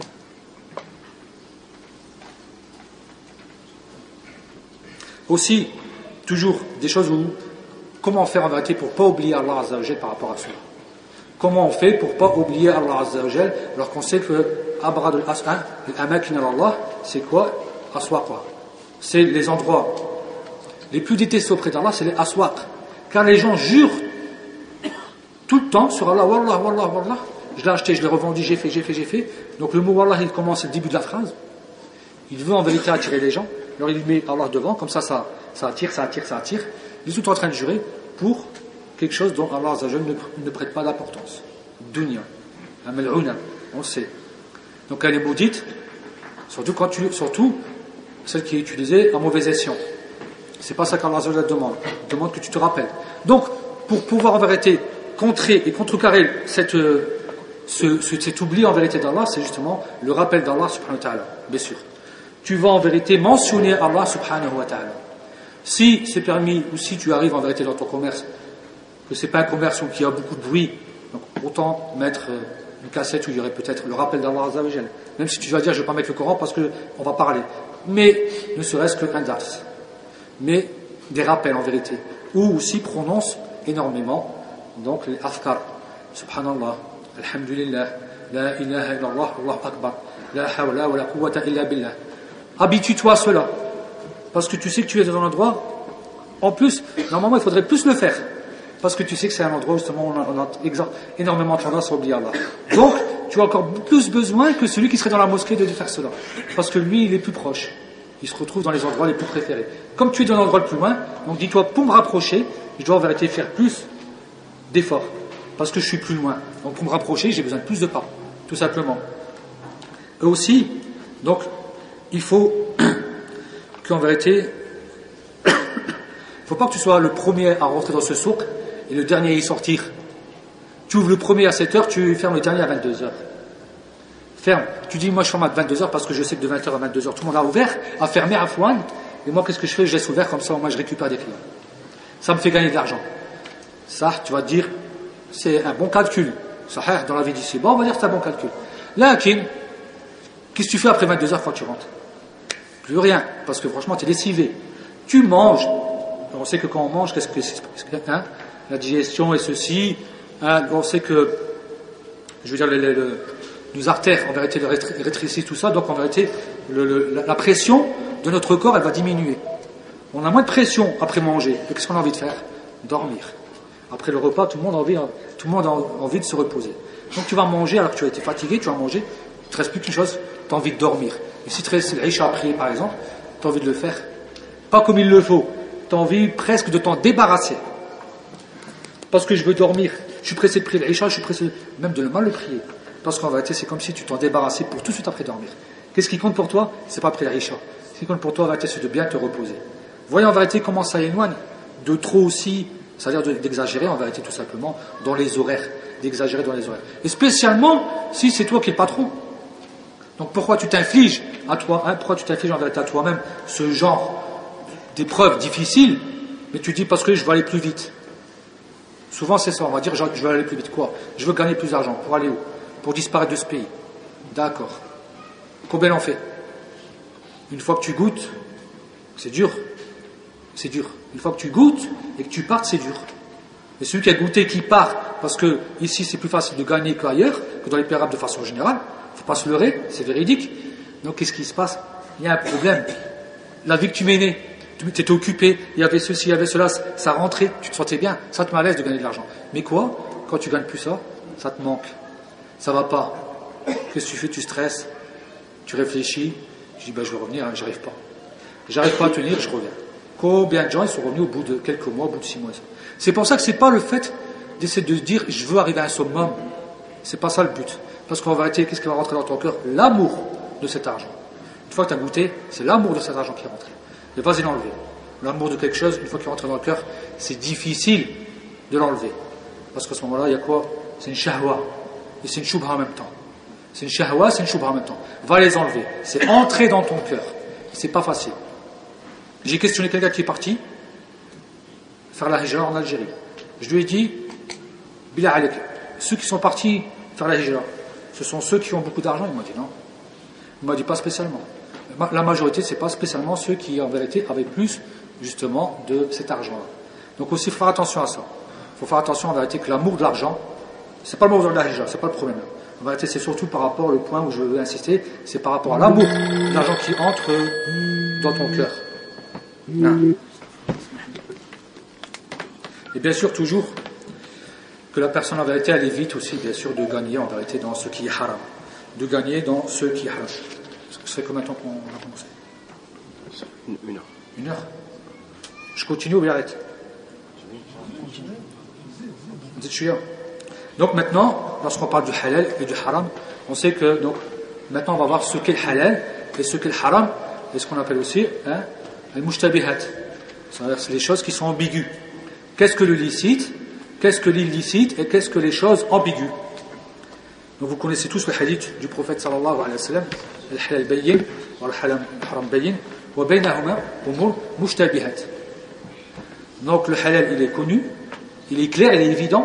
Aussi, toujours des choses où, comment faire en vérité pour ne pas oublier Allah Azza wa Jalla par rapport à cela. Comment on fait pour ne pas oublier Allah Azza wa Jalla alors qu'on sait que Abrad al-As'an, al-Amakin al-Allah, c'est quoi? Aswaq. C'est les endroits les plus détestés auprès d'Allah, c'est les aswaq. Car les gens jurent tout, le temps sur Allah, Wallah, Wallah, Wallah. Je l'ai acheté, je l'ai revendu, j'ai fait, j'ai fait, j'ai fait. Donc le mot Wallah, il commence au début de la phrase. Il veut en vérité attirer les gens. Alors il met Allah devant, comme ça, ça, ça attire, ça attire, ça attire. Il est tout en train de jurer pour quelque chose dont Allah ne, ne prête pas d'importance. Dunya, amal'una, on sait. Donc elle est maudite, surtout quand tu, surtout celle qui est utilisée à mauvais escient. C'est pas ça qu'Allah demande. Il demande que tu te rappelles. Donc, pour pouvoir en vérité contrer et contrecarrer cette, ce, ce, cet oubli en vérité d'Allah, c'est justement le rappel d'Allah subhanahu wa ta'ala, bien sûr. Tu vas en vérité mentionner Allah subhanahu wa ta'ala. Si c'est permis, ou si tu arrives en vérité dans ton commerce, que c'est pas un commerce où il y a beaucoup de bruit, donc autant mettre une cassette où il y aurait peut-être le rappel d'Allah azza wa jal. Même si tu vas dire je ne vais pas mettre le Coran parce qu'on va parler. Mais ne serait-ce qu'un dars. Mais des rappels en vérité. Ou aussi prononce énormément donc les afkar. Subhanallah, alhamdulillah, la ilaha illallah, Allahu akbar, la hawla wa la quwwata illa billah. Habitue-toi à cela. Parce que tu sais que tu es dans un endroit, en plus, normalement il faudrait plus le faire. Parce que tu sais que c'est un endroit justement où on a, on a énormément tendance à oublier Allah. Donc, tu as encore plus besoin que celui qui serait dans la mosquée de faire cela. Parce que lui, il est plus proche. Il se retrouve dans les endroits les plus préférés. Comme tu es dans l'endroit le plus loin, donc dis-toi, pour me rapprocher, je dois en vérité faire plus d'efforts. Parce que je suis plus loin. Donc pour me rapprocher, j'ai besoin de plus de pas. Tout simplement. Et aussi, donc, il faut qu'en vérité, il ne faut pas que tu sois le premier à rentrer dans ce souk et le dernier à y sortir. Tu ouvres le premier à sept heures, tu fermes le dernier à vingt-deux heures. Ferme. Tu dis, moi je ferme à vingt-deux heures parce que je sais que de vingt heures à vingt-deux heures, tout le monde a ouvert, a fermé à Fouane. Et moi, qu'est-ce que je fais? Je laisse ouvert, comme ça, moi je récupère des clients. Ça me fait gagner de l'argent. Ça, tu vas te dire, c'est un bon calcul. Ça, dans la vie d'ici, bon, on va dire que c'est un bon calcul. Là, Kim, qu'est-ce que tu fais après vingt-deux heures quand tu rentres? Plus rien, parce que franchement, tu es lessivé. Tu manges. On sait que quand on mange, qu'est-ce que c'est, hein, la digestion et ceci, hein, on sait que, je veux dire, les, les, les, nos artères, en vérité, rétrécissent tout ça, donc en vérité, le, le, la, la pression de notre corps, elle va diminuer. On a moins de pression après manger. Et qu'est-ce qu'on a envie de faire? Dormir. Après le repas, tout le monde a envie, tout le monde a envie de se reposer. Donc tu vas manger, alors que tu as été fatigué, tu vas manger, il ne te reste plus qu'une chose, tu as envie de dormir. Et si tu restes l'Isha à prier, par exemple, tu as envie de le faire, pas comme il le faut. Tu as envie presque de t'en débarrasser. Parce que je veux dormir. Je suis pressé de prier l'Isha, je suis pressé même de le mal le prier. Parce qu'en vérité, c'est comme si tu t'en débarrassais pour tout de suite après dormir. Qu'est-ce qui compte pour toi? C'est pas prier l'Isha. Ce qui compte pour toi, en vérité, c'est de bien te reposer. Voyez en vérité comment ça éloigne de trop aussi, c'est-à-dire de, d'exagérer en vérité tout simplement dans les horaires. D'exagérer dans les horaires. Et spécialement si c'est toi qui es le patron. Donc pourquoi tu t'infliges à toi, hein, pourquoi tu t'infliges en vérité à toi-même ce genre d'épreuves difficiles, mais tu dis parce que je veux aller plus vite. Souvent c'est ça, on va dire je veux aller plus vite. Quoi? Je veux gagner plus d'argent. Pour aller où? Pour disparaître de ce pays. D'accord. Combien on fait? Une fois que tu goûtes, c'est dur. C'est dur. Une fois que tu goûtes et que tu partes, c'est dur. Et celui qui a goûté, qui part, parce que ici c'est plus facile de gagner qu'ailleurs, que dans les pays arabes de façon générale, il ne faut pas se leurrer, c'est véridique. Donc qu'est-ce qui se passe? Il y a un problème. La vie que tu menais, tu étais occupé, il y avait ceci, il y avait cela, ça rentrait, tu te sentais bien, ça te malaise de gagner de l'argent. Mais quoi? Quand tu gagnes plus ça, ça te manque. Ça va pas. Qu'est-ce que tu fais? Tu stresses, tu réfléchis, tu dis ben, je vais revenir, hein, j'arrive pas. J'arrive pas à tenir, je reviens. Combien de gens ils sont revenus au bout de quelques mois, au bout de six mois? C'est pour ça que c'est pas le fait d'essayer de se dire je veux arriver à un summum. C'est pas ça le but. Parce qu'en vérité, qu'est-ce qui va rentrer dans ton cœur? L'amour de cet argent. Une fois que tu as goûté, c'est l'amour de cet argent qui est rentré. Et vas-y l'enlever. L'amour de quelque chose, une fois qu'il est rentré dans le cœur, c'est difficile de l'enlever. Parce qu'à ce moment-là, il y a quoi? C'est une shahwa. Et c'est une shubha en même temps. C'est une shahwa, c'est une shubha en même temps. Va les enlever. C'est entrer dans ton cœur. C'est pas facile. J'ai questionné quelqu'un qui est parti faire la hijra en Algérie. Je lui ai dit, Billah alek, ceux qui sont partis faire la hijra, ce sont ceux qui ont beaucoup d'argent? Il m'a dit non. Il m'a dit pas spécialement. La majorité, c'est pas spécialement ceux qui en vérité avaient plus justement de cet argent-là. Donc aussi, il faut faire attention à ça. Il faut faire attention en vérité que l'amour de l'argent, c'est pas le mot de la hijra, c'est pas le problème. En vérité, c'est surtout par rapport, le point où je veux insister, c'est par rapport à l'amour de l'argent qui entre dans ton cœur. Non. Et bien sûr, toujours, que la personne en vérité elle évite aussi bien sûr de gagner en vérité dans ce qui est haram, de gagner dans ce qui est haram. Ça fait combien de temps qu'on a commencé? Une, une heure. Une heure. Je continue ou j'arrête? Vous êtes sûr? Donc maintenant, lorsqu'on parle du halal et du haram, on sait que donc maintenant on va voir ce qu'est le halal et ce qu'est le haram, et ce qu'on appelle aussi hein, al-mushtabihat, c'est-à-dire c'est les choses qui sont ambiguës. Qu'est-ce que le licite, qu'est-ce que l'illicite et qu'est-ce que les choses ambiguës? Donc vous connaissez tous le hadith du prophète sallallahu alayhi wa sallam, al-halal bayyin wa al-haram bayyin wa baynahuma umur mushtabihat. Donc le halal il est connu, il est clair, il est évident.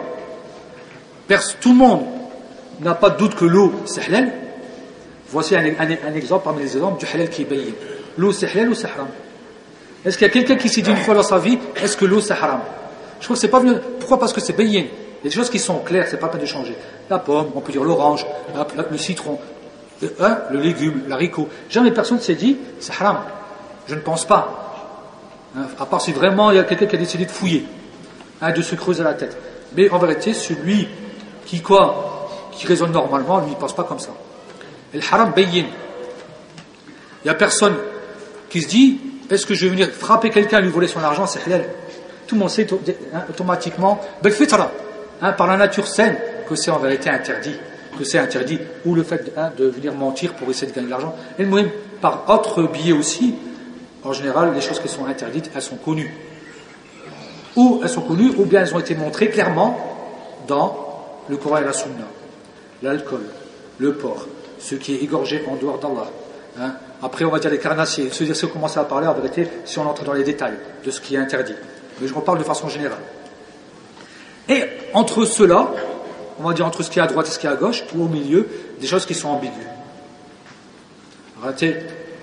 Tout le monde n'a pas de doute que l'eau c'est halal. Voici un, un, un exemple parmi les exemples du halal qui est bayyin. L'eau c'est halal ou c'est haram? Est-ce qu'il y a quelqu'un qui s'est dit une fois dans sa vie, est-ce que l'eau c'est haram? Je crois que c'est pas venu. Pourquoi? Parce que c'est bayyin. Il y a des choses qui sont claires, c'est pas la peine de changer. La pomme, on peut dire l'orange, le citron, le, hein, le légume, l'haricot. Jamais personne ne s'est dit c'est haram. Je ne pense pas. Hein, à part si vraiment il y a quelqu'un qui a décidé de fouiller, hein, de se creuser la tête. Mais en vérité, celui qui quoi, qui raisonne normalement, lui, il ne pense pas comme ça. Et le haram bayyin. Il n'y a personne qui se dit, est-ce que je vais venir frapper quelqu'un et lui voler son argent, c'est halal. Tout le monde sait hein, automatiquement, bel fitra, hein, par la nature saine, que c'est en vérité interdit, que c'est interdit, ou le fait hein, de venir mentir pour essayer de gagner de l'argent. Et le moyen, par autre biais aussi, en général, les choses qui sont interdites, elles sont connues. Ou elles sont connues, ou bien elles ont été montrées clairement dans le Coran et la Sunna. L'alcool, le porc, ce qui est égorgé en dehors d'Allah. Hein. Après, on va dire les carnassiers. Se dire, si on commence à parler, en vérité, si on entre dans les détails de ce qui est interdit. Mais je reparle de façon générale. Et entre cela, on va dire entre ce qui est à droite et ce qui est à gauche, ou au milieu, des choses qui sont ambiguës. En vérité,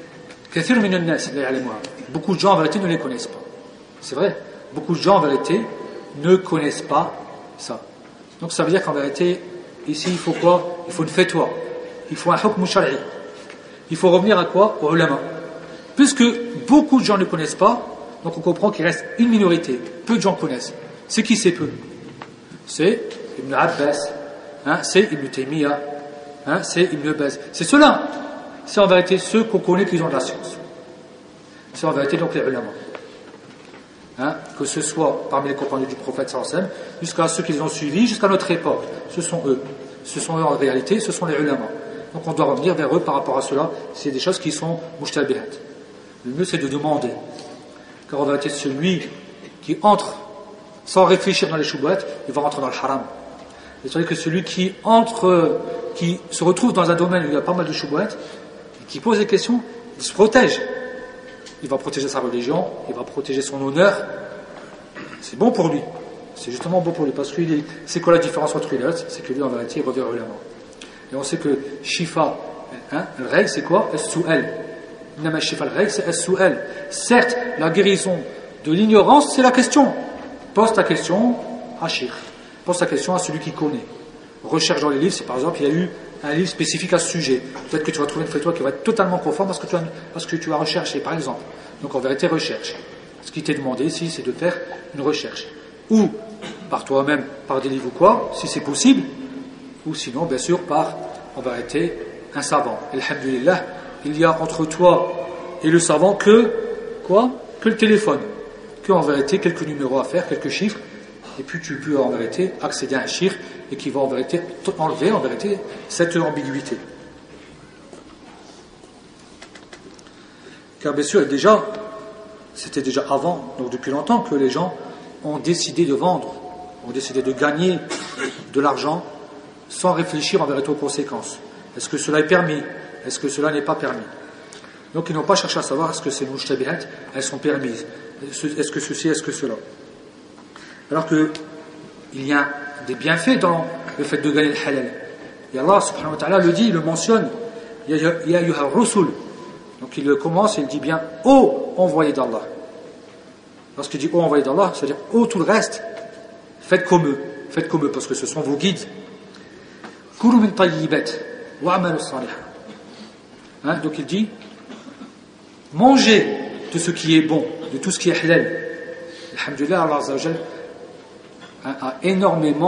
beaucoup de gens en vérité ne les connaissent pas. C'est vrai. Beaucoup de gens en vérité ne connaissent pas ça. Donc ça veut dire qu'en vérité, ici il faut quoi? Il faut une fatwa. Il faut un hukm shar'i. Il faut revenir à quoi? Au ulama. Puisque beaucoup de gens ne connaissent pas, donc on comprend qu'il reste une minorité. Peu de gens connaissent. C'est qui c'est peu? C'est Ibn Abbas, hein, c'est Ibn Taymiyyah, hein, c'est Ibn Baz. C'est ceux-là. C'est en vérité ceux qu'on connaît qui ont de la science. C'est en vérité donc les ulama. Hein, que ce soit parmi les compagnons du prophète sallallahu alayhi wa sallam, jusqu'à ceux qui les ont suivis, jusqu'à notre époque. Ce sont eux. Ce sont eux en réalité, ce sont les ulama. Donc on doit revenir vers eux par rapport à cela. C'est des choses qui sont mushtabihat. Le mieux c'est de demander. Car en vérité, celui qui entre sans réfléchir dans les shubuhat, il va rentrer dans le haram. C'est-à-dire que celui qui entre, qui se retrouve dans un domaine où il y a pas mal de shubuhat, qui pose des questions, il se protège. Il va protéger sa religion, il va protéger son honneur. C'est bon pour lui. C'est justement bon pour lui. Parce que c'est quoi la différence entre lui et l'autre? C'est que lui, en vérité, il revient au ulama. Et on sait que Shifa, hein, le règle, c'est quoi? Es-Su'al. Nama Shifa, le règle, c'est Es-Su'al. Certes, la guérison de l'ignorance, c'est la question. Pose ta question à Shir. Pose ta question à celui qui connaît. Recherche dans les livres, c'est par exemple, il y a eu un livre spécifique à ce sujet. Peut-être que tu vas trouver une fatwa qui va être totalement conforme à ce que tu as, à ce que tu as recherché, par exemple. Donc en vérité, recherche. Ce qui t'est demandé ici, c'est de faire une recherche. Ou par toi-même, par des livres ou quoi, si c'est possible, ou sinon, bien sûr, par, en vérité, un savant. Alhamdulillah, il y a entre toi et le savant que, quoi? Que le téléphone. Que, en vérité, quelques numéros à faire, quelques chiffres, et puis tu peux, en vérité, accéder à un chiffre, et qui va, en vérité, enlever, en vérité, cette ambiguïté. Car, bien sûr, déjà, c'était déjà avant, donc depuis longtemps, que les gens ont décidé de vendre, ont décidé de gagner de l'argent, sans réfléchir en vérité aux conséquences. Est-ce que cela est permis? Est-ce que cela n'est pas permis? Donc ils n'ont pas cherché à savoir est-ce que ces mushtabihat, elles sont permises. Est-ce que ceci, est-ce que cela? Alors que il y a des bienfaits dans le fait de gagner le halal. Et Allah subhanahu wa ta'ala le dit, il le mentionne. Ya ayyuha rusul. Donc il commence et il dit bien ô envoyé d'Allah. Lorsqu'il dit ô envoyé d'Allah, c'est-à-dire ô tout le reste, faites comme eux. Faites comme eux parce que ce sont vos guides. Kulu min tayyibat wa amalu salih. Hein, donc il dit mangez de ce qui est bon, de tout ce qui est halal. Alhamdulillah, Allah Azza wa Jal a, a énormément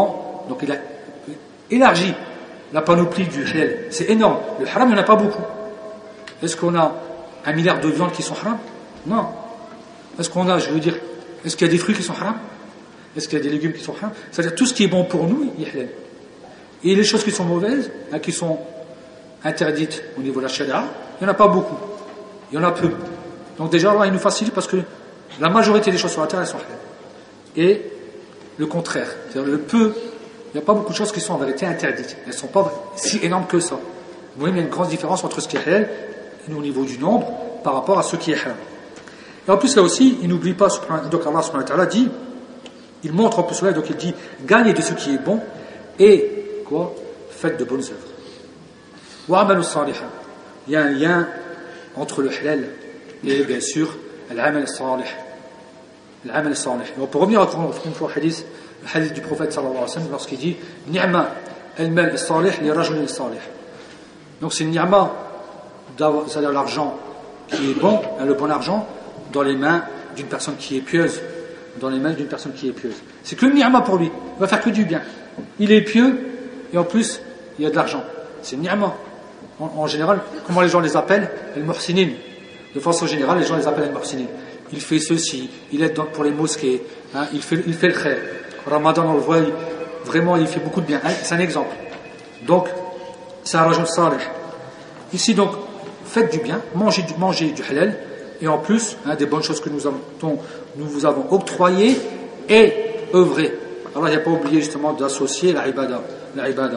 Donc il a élargi la panoplie du halal. C'est énorme. Le haram, il n'y en a pas beaucoup. Est-ce qu'on a un milliard de viandes qui sont haram? Non. Est-ce qu'on a, je veux dire, est-ce qu'il y a des fruits qui sont haram? Est-ce qu'il y a des légumes qui sont haram? C'est-à-dire tout ce qui est bon pour nous, il est halal. Et les choses qui sont mauvaises, hein, qui sont interdites au niveau de la sharia, il n'y en a pas beaucoup. Il y en a peu. Donc déjà, Allah, il nous facilite parce que la majorité des choses sur la terre, elles sont halal. Et le contraire. C'est-à-dire le peu, il n'y a pas beaucoup de choses qui sont en vérité interdites. Elles ne sont pas si énormes que ça. Vous voyez, il y a une grande différence entre ce qui est halal au niveau du nombre par rapport à ce qui est haram. Et en plus, là aussi, il n'oublie pas, donc Allah subhanahu wa ta'ala dit, il montre en plus cela, donc il dit, gagnez de ce qui est bon et, quoi, faites de bonnes œuvres. Wa amalu salihan. Il y a un lien entre le halal et, bien sûr, l'amal salih. L'amal salih. Donc, pour revenir encore une fois au hadith, le hadith du prophète sallallahu alayhi wa sallam, lorsqu'il dit, ni'ma al-mal salih li rajulin salih. Donc, c'est ni'ma, c'est-à-dire l'argent qui est bon, hein, le bon argent, dans les mains d'une personne qui est pieuse. Dans les mains d'une personne qui est pieuse. C'est que le ni'ma pour lui. Il va faire que du bien. Il est pieux, et en plus, il y a de l'argent. C'est ni'ma. En, en général, comment les gens les appellent? Al-Muhsinin. De façon générale, les gens les appellent Al-Muhsinin. Il fait ceci, il aide donc pour les mosquées, hein, il, fait, il fait le khair. Ramadan, on le voit, il, vraiment, il fait beaucoup de bien. Hein, c'est un exemple. Donc, c'est un rajul salih. Ici, donc, faites du bien, mangez du, mangez du halal, et en plus, hein, des bonnes choses que nous, avons, dont nous vous avons octroyées et œuvrées. Alors, il n'y a pas oublié justement d'associer la ibada. La ibada.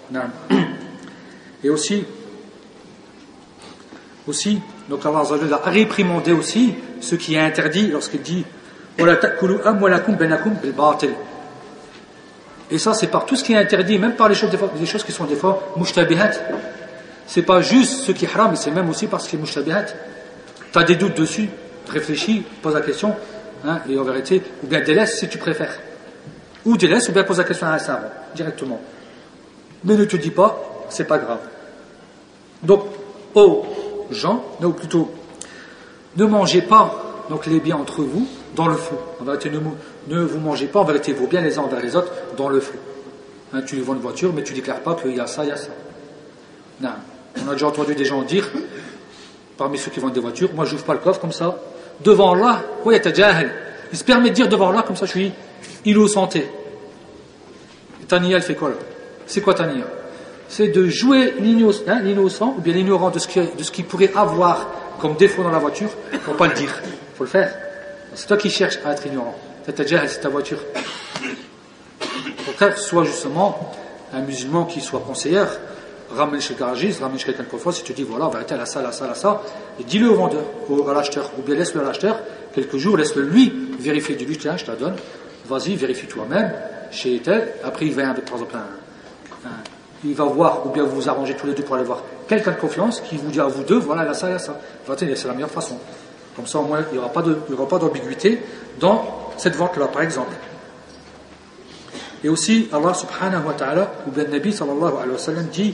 Et aussi, aussi, donc Allah a réprimandé aussi ce qui est interdit lorsqu'il dit وَلَا تَأْكُلُوا أَمْوَالَكُمْ بَيْنَكُمْ بِالْبَاطِلِ. Et ça, c'est par tout ce qui est interdit, même par les choses, des, fois, des choses qui sont des fois mushtabihat. C'est pas juste ce qui est haram, mais c'est même aussi parce qu'il est mushtabihat. Tu as des doutes dessus, réfléchis, pose la question, hein, et en vérité, ou bien délaisse si tu préfères. Ou délaisse, ou bien pose la question à un savant, directement. Mais ne te dis pas, c'est pas grave. Donc, aux gens, ou plutôt, ne mangez pas donc, les biens entre vous dans le feu. En vérité, ne, ne vous mangez pas, en vérité, vos biens les uns envers les autres dans le feu. Hein, tu lui vends une voiture, mais tu ne déclares pas qu'il y a ça, il y a ça. Non. On a déjà entendu des gens dire, parmi ceux qui vendent des voitures, moi je n'ouvre pas le coffre comme ça, devant Allah, ouais, t'as jahil. Il se permet de dire devant Allah, comme ça je suis innocenté. Et ta niya, elle fait quoi là? C'est quoi ta niya? C'est de jouer l'innocent, hein, l'innocent ou bien l'ignorant de ce qui, de ce qui pourrait avoir comme défaut dans la voiture, il ne faut pas le dire, il faut le faire. C'est toi qui cherches à être ignorant. C'est ta jahil, c'est ta voiture. Au contraire, sois justement un musulman qui soit conseillère. Ramène chez le garagiste, ramène chez quelqu'un de confiance, si tu dis voilà, on va être à la salle, à la salle, à ça, et dis-le au vendeur, au, à l'acheteur, ou bien laisse-le à l'acheteur, quelques jours, laisse-le lui vérifier, dis-lui, tiens, je te la donne, vas-y, vérifie toi-même, chez tel, après il va avec, par exemple, un, un, il va voir, ou bien vous vous arrangez tous les deux pour aller voir quelqu'un de confiance qui vous dit à vous deux, voilà, là, ça, là, ça. Enfin, c'est la meilleure façon. Comme ça, au moins, il n'y aura pas de, il n'y aura pas d'ambiguïté dans cette vente-là, par exemple. Et aussi, Allah subhanahu wa ta'ala, ou bien le Nabi sallallahu alayhi wa sallam dit,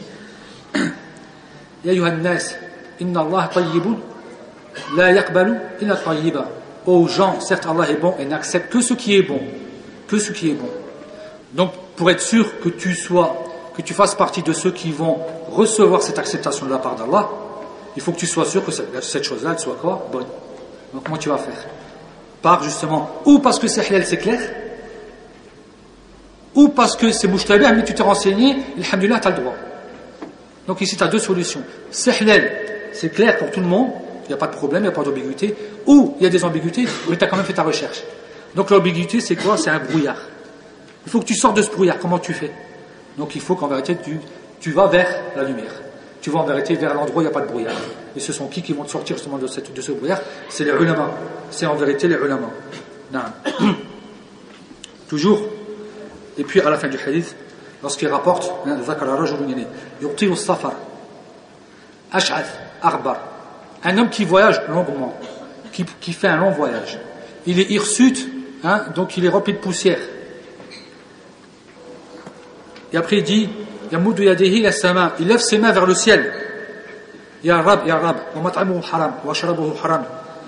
Ya ayyuhan nas, inna Allah tayyibun, la yaqbalu illa tayyiba. Aux gens, certes Allah est bon et n'accepte que ce qui est bon. Que ce qui est bon. Donc, pour être sûr que tu sois, que tu fasses partie de ceux qui vont recevoir cette acceptation de la part d'Allah, il faut que tu sois sûr que cette chose-là, elle soit quoi? Bonne. Donc, comment tu vas faire? Par justement, ou parce que c'est halal, c'est clair, ou parce que c'est mushtabih, mais tu t'es renseigné, alhamdulillah, tu as le droit. Donc ici, tu as deux solutions. C'est halal, c'est clair pour tout le monde, il n'y a pas de problème, il n'y a pas d'ambiguïté, ou il y a des ambiguïtés, mais tu as quand même fait ta recherche. Donc l'ambiguïté, c'est quoi? C'est un brouillard. Il faut que tu sortes de ce brouillard. Comment tu fais? Donc il faut qu'en vérité, tu, tu vas vers la lumière. Tu vas en vérité vers l'endroit où il n'y a pas de brouillard. Et ce sont qui qui vont te sortir justement de, cette, de ce brouillard? C'est les ulama. C'est en vérité les ulama. Non. Toujours. Et puis à la fin du hadith, lorsqu'il rapporte, un homme qui voyage longuement, qui, qui fait un long voyage, il est hirsute, hein, donc il est rempli de poussière. Et après il dit, il lève ses mains vers le ciel. Ya Rab, Ya Rab, wa mat'amuhu haram, wa sharabuhu haram,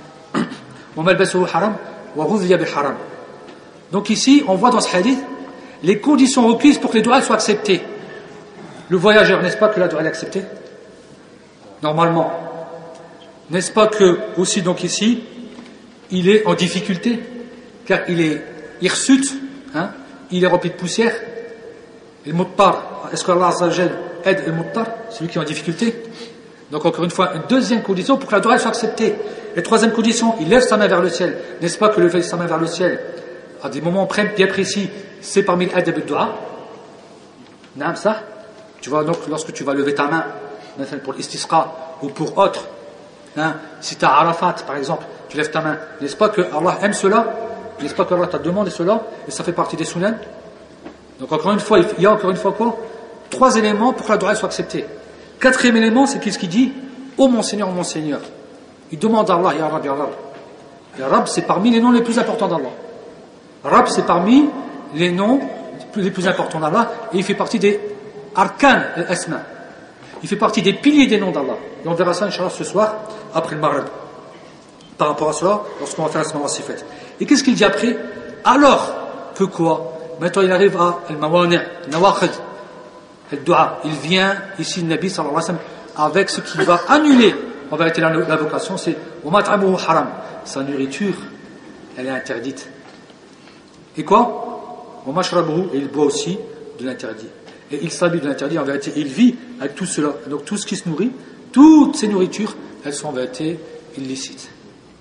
wa malbasuhu haram, wa ghudhiya bi haram. Donc ici, on voit dans ce hadith les conditions requises pour que les doigts soient acceptés. Le voyageur, n'est-ce pas que la doigt est acceptée? Normalement. N'est-ce pas que, aussi donc ici, il est en difficulté, car il est hirsute, hein, il est rempli de poussière. Et le muttar, est-ce que Allah Azza wa Jal aide le muttar, celui qui est en difficulté? Donc encore une fois, une deuxième condition pour que la doua soit acceptée. Et troisième condition, il lève sa main vers le ciel. N'est-ce pas que lever sa main vers le ciel, à des moments bien précis, c'est parmi les adab al-dua? Non, ça? Tu vois, donc lorsque tu vas lever ta main, pour l'istisqa ou pour autre, hein, si tu as Arafat par exemple, tu lèves ta main, n'est-ce pas que Allah aime cela? N'est-ce pas que Allah t'a demandé cela? Et ça fait partie des sunan? Donc encore une fois, il y a encore une fois quoi? Trois éléments pour que la doua soit acceptée. Quatrième élément, c'est qu'est-ce qu'il dit? Ô mon Seigneur, mon Seigneur. Il demande à Allah, Ya Rab, Ya Rab. Ya Rab, c'est parmi les noms les plus importants d'Allah. Rab, c'est parmi les noms les plus importants d'Allah, et il fait partie des arkan al-asma. Il fait partie des piliers des noms d'Allah. Et on verra ça, Inch'Allah, ce soir, après le Maghrib. Par rapport à cela, lorsqu'on va faire la semaine sifat. Et qu'est-ce qu'il dit après? Alors que quoi? Maintenant, il arrive à al-mawani', nawaqid, al-du'a. Il vient ici, le Nabi sallallahu alayhi wa sallam, avec ce qui va annuler, en vérité, la, la vocation, c'est wa mat'amuhu haram. Sa nourriture, elle est interdite. Et quoi? Wa mashrabuhu, et il boit aussi de l'interdit. Et il s'habille de l'interdit, en vérité, il vit avec tout cela. Donc tout ce qui se nourrit, toutes ces nourritures, elles sont en vérité illicites.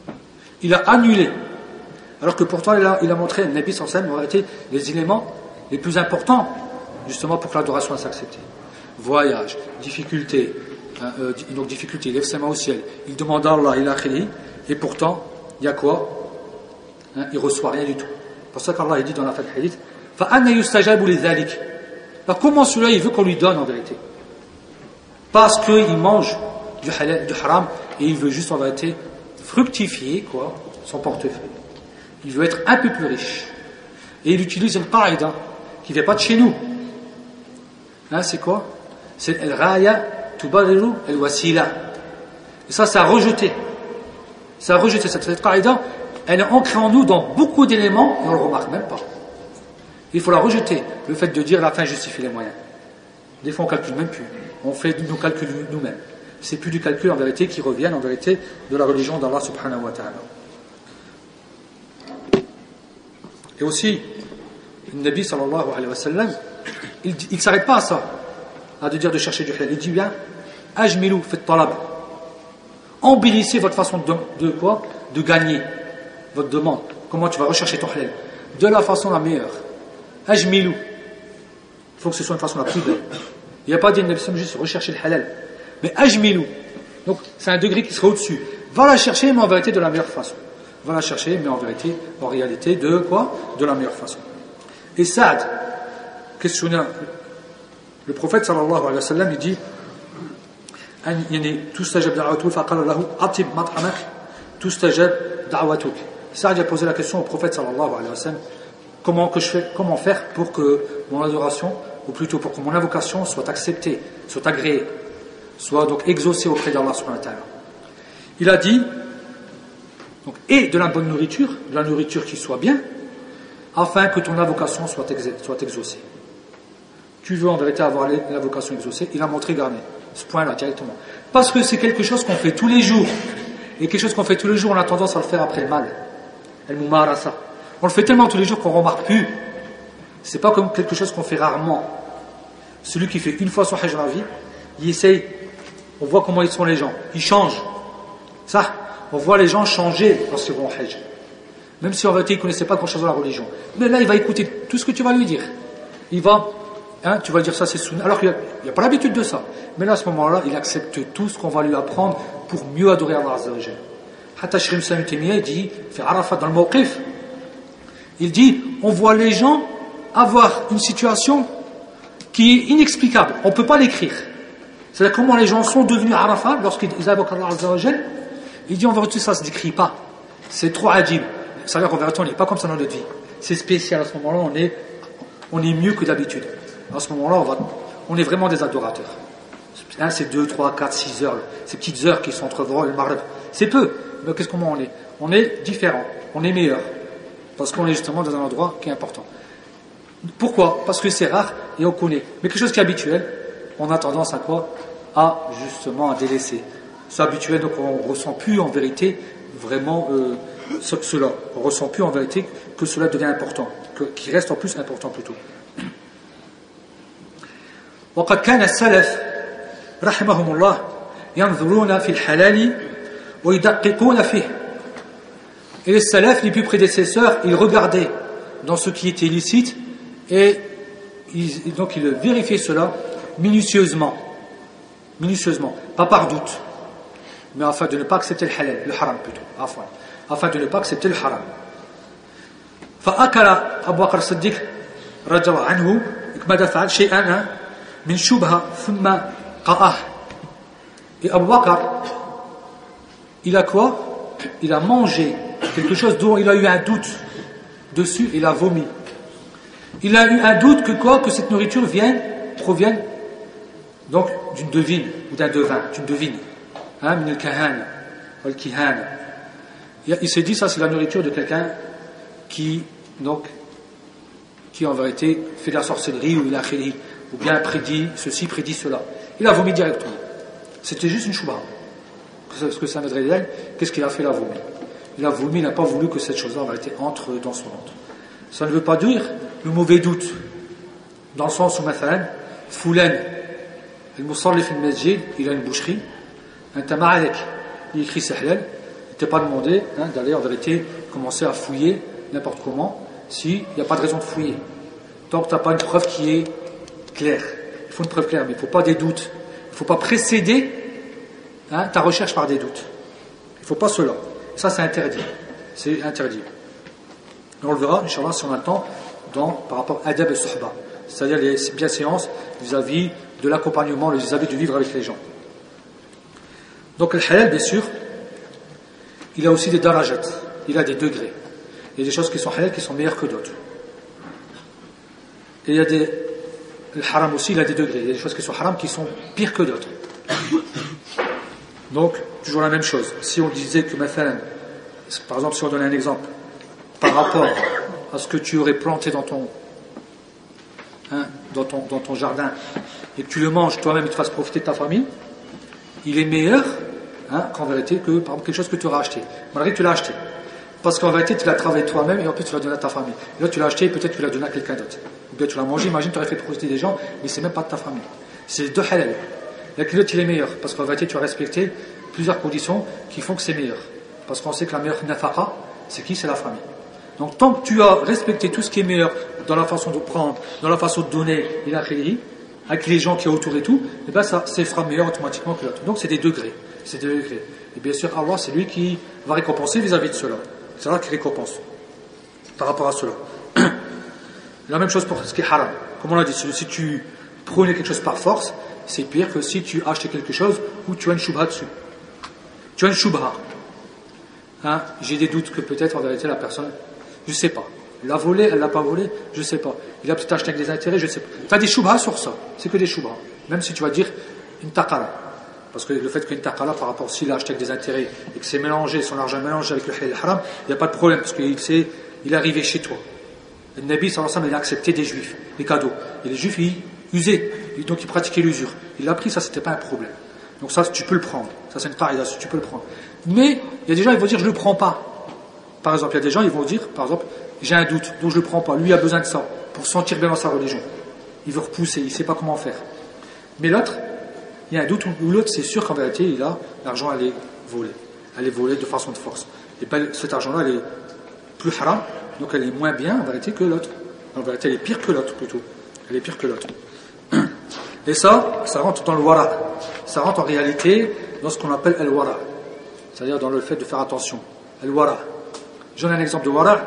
Il a annulé. Alors que pourtant, il a, il a montré, le Nabi sallallahu alayhi wa sallam, en vérité, les éléments les plus importants, justement, pour que l'adoration soit acceptée. Voyage, difficulté, hein, euh, donc difficulté, il lève ses mains au ciel, il demande à Allah, il a créé, et pourtant, il y a quoi? Hein, il ne reçoit rien du tout. Pour ça qu'Allah dit dans la fin de hadith, فَأَنَّ يُسْتَجَابُ لِذَلِكَ. Alors comment celui-là, il veut qu'on lui donne en vérité? Parce qu'il mange du halal, du haram, et il veut juste en vérité fructifier quoi, son portefeuille. Il veut être un peu plus riche. Et il utilise une qaïda qui ne vient pas de chez nous. Hein, c'est quoi? C'est el-raya tubariru el-wasila. Et ça, c'est à rejeter. C'est à rejeter. Cette, cette qaïda, elle est ancrée en nous dans beaucoup d'éléments, et on ne le remarque même pas. Il faut la rejeter, le fait de dire la fin justifie les moyens. Des fois on ne calcule même plus, on fait nos calculs nous-mêmes. C'est plus du calcul en vérité qui revient en vérité de la religion d'Allah subhanahu wa ta'ala. Et aussi, le Nabi sallallahu alayhi wa sallam, il ne s'arrête pas à ça, à de dire de chercher du halal. Il dit bien, ajmilu fit talab. Embellissez votre façon de, de quoi? De gagner votre demande. Comment tu vas rechercher ton halal? De la façon la meilleure. Ajmilu. Il faut que ce soit une façon la plus belle. Il n'y a pas dit juste rechercher le halal. Mais ajmilu. Donc c'est un degré qui sera au-dessus. Va la chercher, mais en vérité de la meilleure façon. Va la chercher, mais en vérité, en réalité, de quoi? De la meilleure façon. Et Saad, questionnant le prophète sallallahu alayhi wa sallam, il dit Tustajab da'watuk faqala lahu atib mat'amak tustajab da'watuk. Saad a posé la question au prophète sallallahu alayhi wa sallam. Comment, que je fais, comment faire pour que mon adoration, ou plutôt pour que mon invocation soit acceptée, soit agréée, soit donc exaucée auprès d'Allah subhanahu wa ta'ala. Il a dit, donc, et de la bonne nourriture, de la nourriture qui soit bien, afin que ton invocation soit, ex, soit exaucée. Tu veux en vérité avoir l'invocation exaucée, il a montré garder ce point-là directement. Parce que c'est quelque chose qu'on fait tous les jours. Et quelque chose qu'on fait tous les jours, on a tendance à le faire après le mal. El-Mumarasa. On le fait tellement tous les jours qu'on ne remarque plus. C'est pas comme quelque chose qu'on fait rarement. Celui qui fait une fois son hajj dans la vie, il essaye, on voit comment ils sont les gens, ils changent. Ça, on voit les gens changer lorsqu'ils vont au hajj. Même si en vérité ils ne connaissaient pas grand chose de la religion. Mais là, il va écouter tout ce que tu vas lui dire. Il va, hein, tu vas dire ça c'est sunna. Alors qu'il n'y a, a pas l'habitude de ça. Mais là, à ce moment-là, il accepte tout ce qu'on va lui apprendre pour mieux adorer Allah Azza wa Jal. Hatta Shrim Salim Temiyah, il dit, fait Arafat dans le Mawqif, il dit, on voit les gens avoir une situation qui est inexplicable. On ne peut pas l'écrire. C'est-à-dire comment les gens sont devenus Arafat lorsqu'ils invoquent Allah Azza wa Jal. Il dit, en vérité, ça ne se décrit pas. C'est trop adib. Ça veut dire qu'en vérité, on n'est pas comme ça dans notre vie. C'est spécial. À ce moment-là, on est, on est mieux que d'habitude. À ce moment-là, on, va, on est vraiment des adorateurs. Hein, c'est deux, trois, quatre, six heures. Ces petites heures qui sont entre Vroh et le Maghrib. C'est peu. Mais qu'est-ce qu'on est? On est différent. On est meilleur. Parce qu'on est justement dans un endroit qui est important. Pourquoi? Parce que c'est rare et on connaît. Mais quelque chose qui est habituel, on a tendance à quoi? À justement à délaisser. C'est habituel, donc on ne ressent plus en vérité vraiment euh, ce, cela. On ne ressent plus en vérité que cela devient important, que, qu'il reste en plus important plutôt. وقد كان السلف رحمهم الله ينظرون في الحلال ويدققون فيه. Et les salafs, les plus prédécesseurs, ils regardaient dans ce qui était licite et ils, donc ils vérifiaient cela minutieusement, minutieusement, pas par doute, mais afin de ne pas accepter le halal, le haram plutôt, afin, afin de ne pas accepter le haram. فأكل أبو بكر الصديق رضي الله عنه ماذا فعل شيئا من شبهة ثم قاه. Et Abu Bakr, il a quoi? Il a mangé quelque chose dont il a eu un doute dessus, il a vomi. Il a eu un doute que quoi? Que cette nourriture vienne, provienne donc d'une devine ou d'un devin, d'une devine. Hein, min al-kahana, wal-kihana. Il s'est dit, ça c'est la nourriture de quelqu'un qui, donc, qui en vérité fait de la sorcellerie ou la khili, ou bien prédit ceci, prédit cela. Il a vomi directement. C'était juste une chouba. Qu'est-ce que ça m'aiderait d'elle? Qu'est-ce qu'il a fait? Il a vomi. Il a vomi, il n'a pas voulu que cette chose-là en vérité entre dans son ventre. Ça ne veut pas dire le mauvais doute. Dans le sens où, mathalan, Foulan, le musalli fi al-masjid, il a une boucherie, un tama'alek, il écrit sahlal, il ne t'est pas demandé hein, d'aller en vérité commencer à fouiller n'importe comment, s'il n'y a pas de raison de fouiller. Tant que tu n'as pas une preuve qui est claire. Il faut une preuve claire, mais il ne faut pas des doutes. Il ne faut pas précéder hein, ta recherche par des doutes. Il ne faut pas cela. Ça, c'est interdit. C'est interdit. Et on le verra, Inch'Allah, si on a le temps, dans, par rapport à Adab et Suhba. C'est-à-dire les bienséances vis-à-vis de l'accompagnement, vis-à-vis de vivre avec les gens. Donc, le halal, bien sûr, il a aussi des darajat. Il a des degrés. Il y a des choses qui sont halal qui sont meilleures que d'autres. Et il y a des. Le haram aussi, il a des degrés. Il y a des choses qui sont haram qui sont pires que d'autres. Donc, toujours la même chose. Si on disait que, par exemple, si on donnait un exemple, par rapport à ce que tu aurais planté dans ton, hein, dans ton, dans ton jardin, et que tu le manges toi-même et tu fasses profiter de ta famille, il est meilleur hein, qu'en vérité que, par exemple, quelque chose que tu auras acheté. Malgré que tu l'as acheté. Parce qu'en vérité, tu l'as travaillé toi-même et en plus tu l'as donné à ta famille. Et là, tu l'as acheté et peut-être tu l'as donné à quelqu'un d'autre. Ou bien tu l'as mangé, imagine, tu aurais fait profiter des gens, mais c'est même pas de ta famille. C'est les deux halal. Et l'autre, il est meilleur. Parce qu'en vérité, tu as respecté plusieurs conditions qui font que c'est meilleur. Parce qu'on sait que la meilleure nafaqa, c'est qui? C'est la famille. Donc, tant que tu as respecté tout ce qui est meilleur dans la façon de prendre, dans la façon de donner, et la khili, avec les gens qui sont autour et tout, et bien ça, ça sera meilleur automatiquement que l'autre. Donc, c'est des degrés. C'est des degrés. Et bien sûr, Allah, c'est lui qui va récompenser vis-à-vis de cela. C'est Allah qui récompense par rapport à cela. La même chose pour ce qui est haram. Comme on l'a dit, si tu prenais quelque chose par force, c'est pire que si tu achètes quelque chose où tu as une shubha dessus. Tu as une shubha. Hein, j'ai des doutes que peut-être en vérité la personne, je ne sais pas. Elle l'a volé, elle ne l'a pas volé, je ne sais pas. Il a peut-être acheté avec des intérêts, je ne sais pas. Tu as des shubhas sur ça. C'est que des shubhas. Même si tu vas dire une taqala. Parce que le fait qu'une taqala, par rapport s'il a acheté avec des intérêts et que c'est mélangé, son argent mélangé avec le halal et le haram, il n'y a pas de problème parce qu'il sait, il est arrivé chez toi. Le Nabi sallallahu alayhi wa sallam, il a accepté des juifs, des cadeaux. Et les juifs, ils usaient, donc ils pratiquaient l'usure. Il l'a pris, ça c'était pas un problème. Donc ça, tu peux le prendre. Ça c'est une qaïda, tu peux le prendre. Mais il y a des gens, ils vont dire, je ne le prends pas. Par exemple, il y a des gens, ils vont dire, par exemple, j'ai un doute, donc je ne le prends pas. Lui a besoin de ça pour se sentir bien dans sa religion. Il veut repousser, il ne sait pas comment faire. Mais l'autre, il y a un doute où l'autre, c'est sûr qu'en vérité, il a l'argent, elle est volée. Elle est volée de façon de force. Et ben, cet argent-là, elle est plus haram, donc elle est moins bien en vérité que l'autre. En vérité, elle est pire que l'autre plutôt. Elle est pire que l'autre. Et ça, ça rentre dans le wara. Ça rentre en réalité dans ce qu'on appelle al-wara. C'est-à-dire dans le fait de faire attention. Al-wara. Je donne un exemple de wara.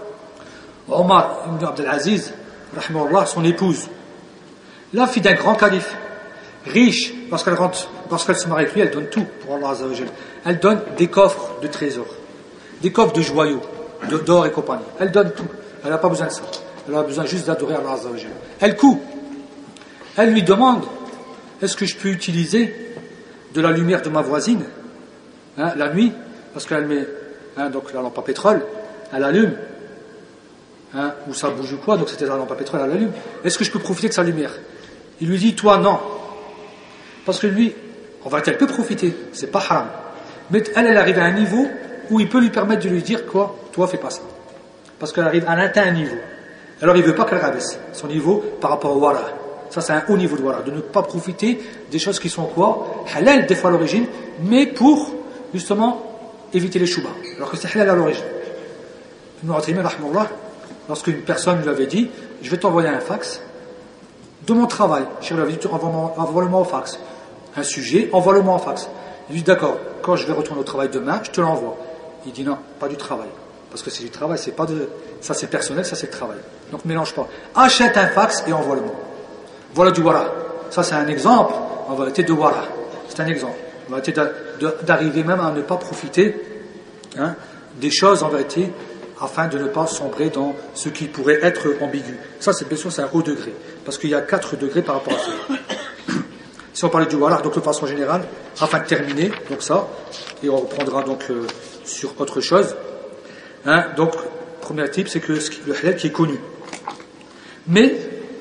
Omar ibn Abdel Aziz, rahimahullah, son épouse, la fille d'un grand calife, riche, lorsqu'elle rentre, lorsqu'elle se marie avec lui, elle donne tout pour Allah Azza wa Jal. Elle donne des coffres de trésors, des coffres de joyaux, de, d'or et compagnie. Elle donne tout. Elle n'a pas besoin de ça. Elle a besoin juste d'adorer Allah Azza wa Jal. Elle coud. Elle lui demande, est-ce que je peux utiliser de la lumière de ma voisine hein, la nuit, parce qu'elle met hein, donc la lampe à pétrole, elle allume, hein, ou ça bouge ou quoi, donc c'était la lampe à pétrole, elle allume. Est-ce que je peux profiter de sa lumière? Il lui dit, toi non. Parce que lui, en fait, elle peut profiter, c'est pas haram. Mais elle, elle arrive à un niveau où il peut lui permettre de lui dire quoi, toi fais pas ça. Parce qu'elle arrive, elle atteint un niveau. Alors il ne veut pas qu'elle rabaisse son niveau par rapport au wara. Ça c'est un haut niveau de wara, de ne pas profiter des choses qui sont quoi, halal des fois à l'origine, mais pour justement éviter les choubas. Alors que c'est halal à l'origine. Ibn Uthaymin, rahimahullah, lorsqu'une personne lui avait dit, je vais t'envoyer un fax de mon travail. Je lui avais dit, envoie-le-moi au fax. Un sujet, envoie-le-moi en fax. Il lui dit, d'accord, quand je vais retourner au travail demain, je te l'envoie. Il dit, non, pas du travail. Parce que c'est du travail, c'est pas de... ça c'est personnel, ça c'est le travail. Donc mélange pas. Achète un fax et envoie-le-moi. Voilà du wara. Ça c'est un exemple, en vérité, de wara. C'est un exemple. En vérité, d'arriver même à ne pas profiter hein, des choses, en vérité, afin de ne pas sombrer dans ce qui pourrait être ambigu. Ça, c'est bien sûr, c'est un haut degré. Parce qu'il y a quatre degrés par rapport à ça. Si on parlait du wara, donc de façon générale, afin de terminer, donc ça, et on reprendra donc euh, sur autre chose. Hein, donc, premier type, c'est que le halal qui est connu. Mais,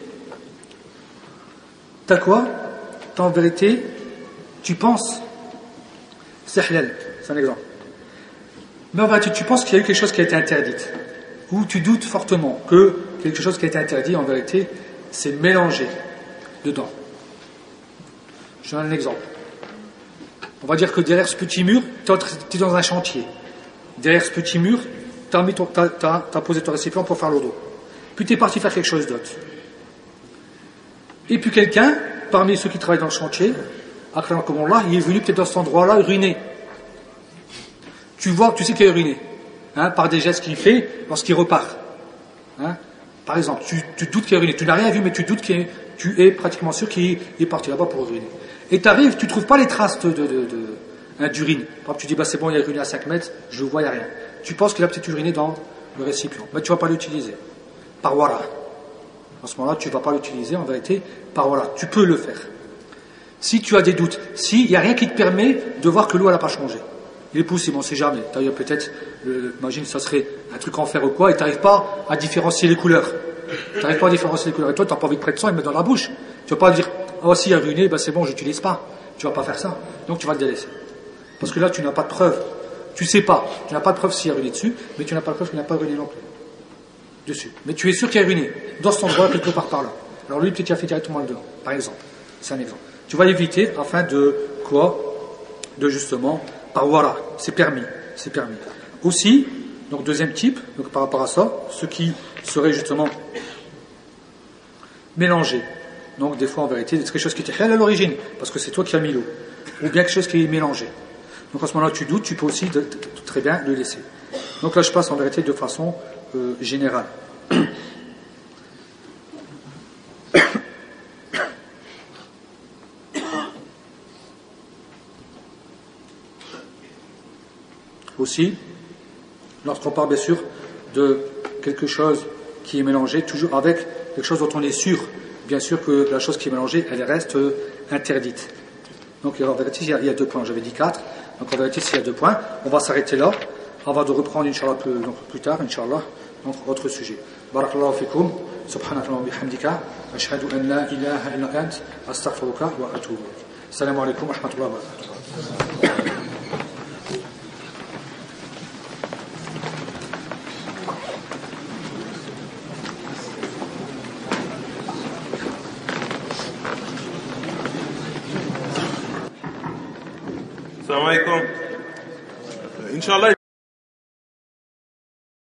t'as quoi? T'as en vérité, tu penses, c'est halal, c'est un exemple. Mais en vérité, tu penses qu'il y a eu quelque chose qui a été interdit. Ou tu doutes fortement que quelque chose qui a été interdit, en vérité, c'est mélangé dedans. Je donne un exemple. On va dire que derrière ce petit mur, tu es dans un chantier. Derrière ce petit mur, tu as posé ton récipient pour faire l'eau d'eau. Puis tu es parti faire quelque chose d'autre. Et puis quelqu'un, parmi ceux qui travaillent dans le chantier, comme Allah, il est venu peut-être dans cet endroit-là uriner. Tu vois, tu sais qu'il a uriné, hein, par des gestes qu'il fait lorsqu'il repart. Hein. Par exemple, tu, tu doutes qu'il a uriné. Tu n'as rien vu, mais tu doutes qu'il est, tu es pratiquement sûr qu'il est parti là-bas pour uriner. Et tu arrives, tu ne trouves pas les traces de, de, de, de, hein, d'urine. Par exemple, tu dis, bah, c'est bon, il a uriné à cinq mètres, je le vois, il n'y a rien. Tu penses qu'il a peut-être uriné dans le récipient, mais tu ne vas pas l'utiliser. Par wara. En ce moment-là, tu ne vas pas l'utiliser, en vérité, par wara. Tu peux le faire. Si tu as des doutes, s'il n'y a rien qui te permet de voir que l'eau n'a pas changé. Il est possible, on ne sait jamais. D'ailleurs, peut-être, le, imagine que ça serait un truc en fer ou quoi, et tu n'arrives pas à différencier les couleurs. Tu n'arrives pas à différencier les couleurs. Et toi, tu n'as pas envie de prendre ça et mettre dans la bouche. Tu ne vas pas dire, oh, si, il a ruiné, ben c'est bon, je n'utilise pas. Tu ne vas pas faire ça. Donc, tu vas le délaisser. Parce que là, tu n'as pas de preuve. Tu ne sais pas. Tu n'as pas de preuve s'il a ruiné dessus, mais tu n'as pas de preuve qu'il n'a pas ruiné non plus. Dessus. Mais tu es sûr qu'il a ruiné. Dans cet endroit, quelque part par là. Alors, lui, peut-être qu'il a fait directement le dedans. Par exemple. C'est un exemple. Tu vas l'éviter afin de quoi? De justement, par wara. C'est permis. C'est permis. Aussi, donc deuxième type, donc par rapport à ça, ce qui serait justement mélangé. Donc des fois en vérité, c'est quelque chose qui était halal à l'origine, parce que c'est toi qui as mis l'eau. Ou bien quelque chose qui est mélangé. Donc en ce moment-là, tu doutes, tu peux aussi de, de, de, très bien le laisser. Donc là, je passe en vérité de façon euh, générale. Aussi, lorsqu'on parle bien sûr de quelque chose qui est mélangé, toujours avec quelque chose dont on est sûr, bien sûr que la chose qui est mélangée, elle reste euh, interdite. Donc en vérité, il y, a, il y a deux points, j'avais dit quatre, donc en vérité, s'il y a deux points, on va s'arrêter là, avant de reprendre, Inch'Allah, plus, donc, plus tard, Inch'Allah, donc autre sujet. Barakallahu fikum, subhanaka wa bihamdika, ashhadu an la ilaha illa ant, astaghfiruka wa atubu ilayk. Assalamu alaikum wa rahmatullahi wa barakatuh. Assalamu alaikum. Inch'Allah,